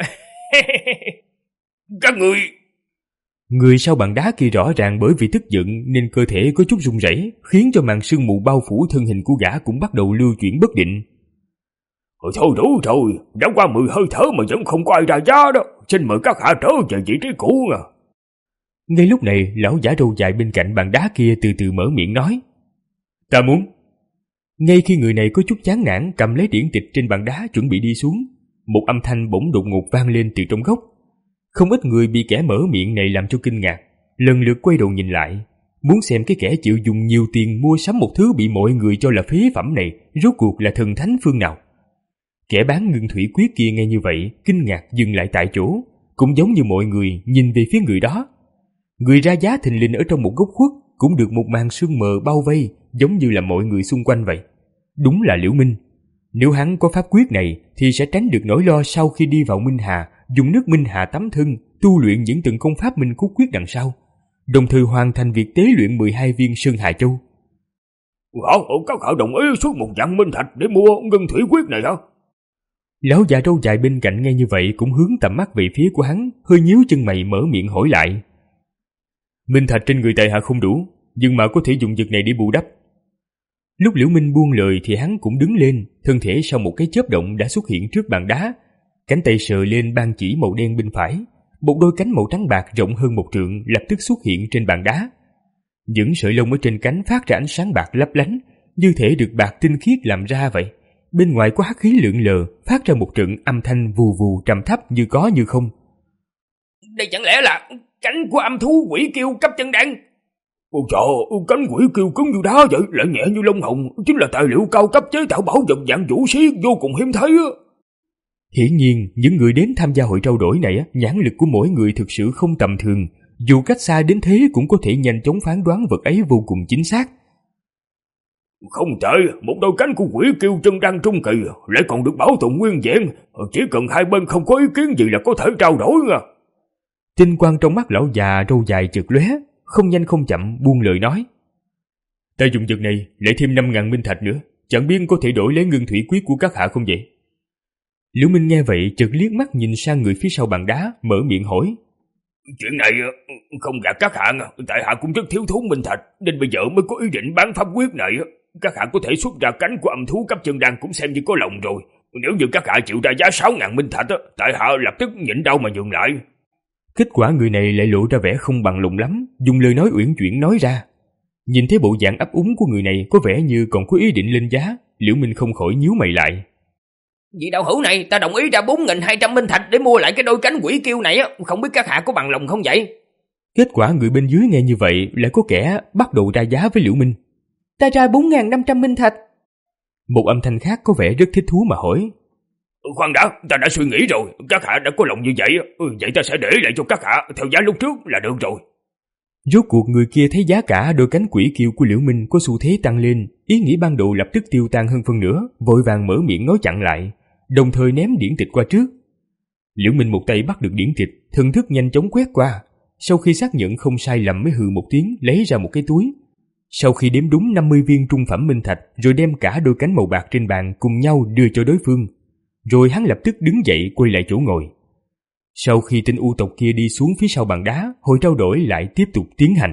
Các người... Người sau bàn đá kia rõ ràng bởi vì tức giận nên cơ thể có chút run rẩy, khiến cho màn sương mù bao phủ thân hình của gã cũng bắt đầu lưu chuyển bất định. Thôi, thôi đủ rồi, đã qua mười hơi thở mà vẫn không có ai ra giá đó, xin mời các hạ trở về vị trí cũ à. Ngay lúc này, lão giả râu dài bên cạnh bàn đá kia từ từ mở miệng nói: "Ta muốn." Ngay khi người này có chút chán nản cầm lấy điển tịch trên bàn đá chuẩn bị đi xuống, một âm thanh bỗng đột ngột vang lên từ trong góc. Không ít người bị kẻ mở miệng này làm cho kinh ngạc, lần lượt quay đầu nhìn lại, muốn xem cái kẻ chịu dùng nhiều tiền mua sắm một thứ bị mọi người cho là phế phẩm này rốt cuộc là thần thánh phương nào. Kẻ bán ngưng thủy quyết kia nghe như vậy, kinh ngạc dừng lại tại chỗ, cũng giống như mọi người nhìn về phía người đó. Người ra giá thình lình ở trong một góc khuất cũng được một màn sương mờ bao vây, giống như là mọi người xung quanh vậy. Đúng là Liễu Minh. Nếu hắn có pháp quyết này thì sẽ tránh được nỗi lo sau khi đi vào Minh Hà, dùng nước Minh Hà tắm thân, tu luyện những từng công pháp Minh Khúc quyết đằng sau, đồng thời hoàn thành việc tế luyện mười hai viên Sơn Hà Châu. Họ các hạ đồng ý xuất một vạn minh thạch để mua ngân thủy quyết này hả? Lão già râu dài bên cạnh nghe như vậy cũng hướng tầm mắt về phía của hắn, hơi nhíu chân mày mở miệng hỏi lại. Minh thạch trên người tại hạ không đủ, nhưng mà có thể dùng việc này để bù đắp. Lúc Liễu Minh buông lời thì hắn cũng đứng lên, thân thể sau một cái chớp động đã xuất hiện trước bàn đá, cánh tay sờ lên ban chỉ màu đen bên phải, một đôi cánh màu trắng bạc rộng hơn một trượng lập tức xuất hiện trên bàn đá. Những sợi lông ở trên cánh phát ra ánh sáng bạc lấp lánh, như thể được bạc tinh khiết làm ra vậy. Bên ngoài có hắc khí lượn lờ, phát ra một trận âm thanh vù vù trầm thấp như có như không. Đây chẳng lẽ là cánh của âm thú quỷ kiêu cấp chân đan? Ôi trời, cánh quỷ kiêu cứng như đá vậy, lại nhẹ như lông hồng, chính là tài liệu cao cấp chế tạo bảo vật dạng vũ khí vô cùng hiếm thấy á. Hiển nhiên, những người đến tham gia hội trao đổi này, nhãn lực của mỗi người thực sự không tầm thường, dù cách xa đến thế cũng có thể nhanh chóng phán đoán vật ấy vô cùng chính xác. Không tệ, một đôi cánh của quỷ kiêu chân đan trung kỳ, lại còn được bảo tồn nguyên vẹn, chỉ cần hai bên không có ý kiến gì là có thể trao đổi nha. Tinh quang trong mắt lão già râu dài chợt lóe, không nhanh không chậm buông lời nói. Ta dùng vật này lại thêm năm ngàn minh thạch nữa, chẳng biết có thể đổi lấy ngân thủy quyết của các hạ không vậy? Liễu Minh nghe vậy chợt liếc mắt nhìn sang người phía sau bàn đá, mở miệng hỏi. Chuyện này không gạt các hạ, tại hạ cũng rất thiếu thốn minh thạch, nên bây giờ mới có ý định bán pháp quyết này. Các hạ có thể xuất ra cánh của âm thú cấp chân đan cũng xem như có lòng rồi. Nếu như các hạ chịu ra giá sáu ngàn minh thạch, tại hạ lập tức nhịn đau mà nhường lại. Kết quả người này lại lộ ra vẻ không bằng lòng lắm, dùng lời nói uyển chuyển nói ra. Nhìn thấy bộ dạng ấp úng của người này có vẻ như còn có ý định lên giá, Liễu Minh không khỏi nhíu mày lại. Vị đạo hữu này, ta đồng ý ra bốn nghìn hai trăm minh thạch để mua lại cái đôi cánh quỷ kiêu này, không biết các hạ có bằng lòng không vậy? Kết quả người bên dưới nghe như vậy lại có kẻ bắt đầu ra giá với Liễu Minh. Ta ra bốn nghìn năm trăm minh thạch. Một âm thanh khác có vẻ rất thích thú mà hỏi. Khoan đã, ta đã suy nghĩ rồi, các hạ đã có lòng như vậy, vậy ta sẽ để lại cho các hạ theo giá lúc trước là được rồi. Rốt cuộc người kia thấy giá cả đôi cánh quỷ kiêu của Liễu Minh có xu thế tăng lên, ý nghĩ ban đầu lập tức tiêu tan hơn phân nửa, vội vàng mở miệng nói chặn lại, đồng thời ném điển tịch qua trước. Liễu Minh một tay bắt được điển tịch, thần thức nhanh chóng quét qua, sau khi xác nhận không sai lầm mới hừ một tiếng lấy ra một cái túi. Sau khi đếm đúng năm mươi viên trung phẩm minh thạch, rồi đem cả đôi cánh màu bạc trên bàn cùng nhau đưa cho đối phương. Rồi hắn lập tức đứng dậy quay lại chỗ ngồi. Sau khi tên u tộc kia đi xuống phía sau bàn đá, hội trao đổi lại tiếp tục tiến hành.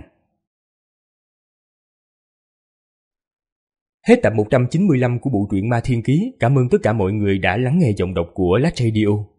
Hết tập một trăm chín mươi lăm của bộ truyện Ma Thiên Ký. Cảm ơn tất cả mọi người đã lắng nghe giọng đọc của Lát Radio.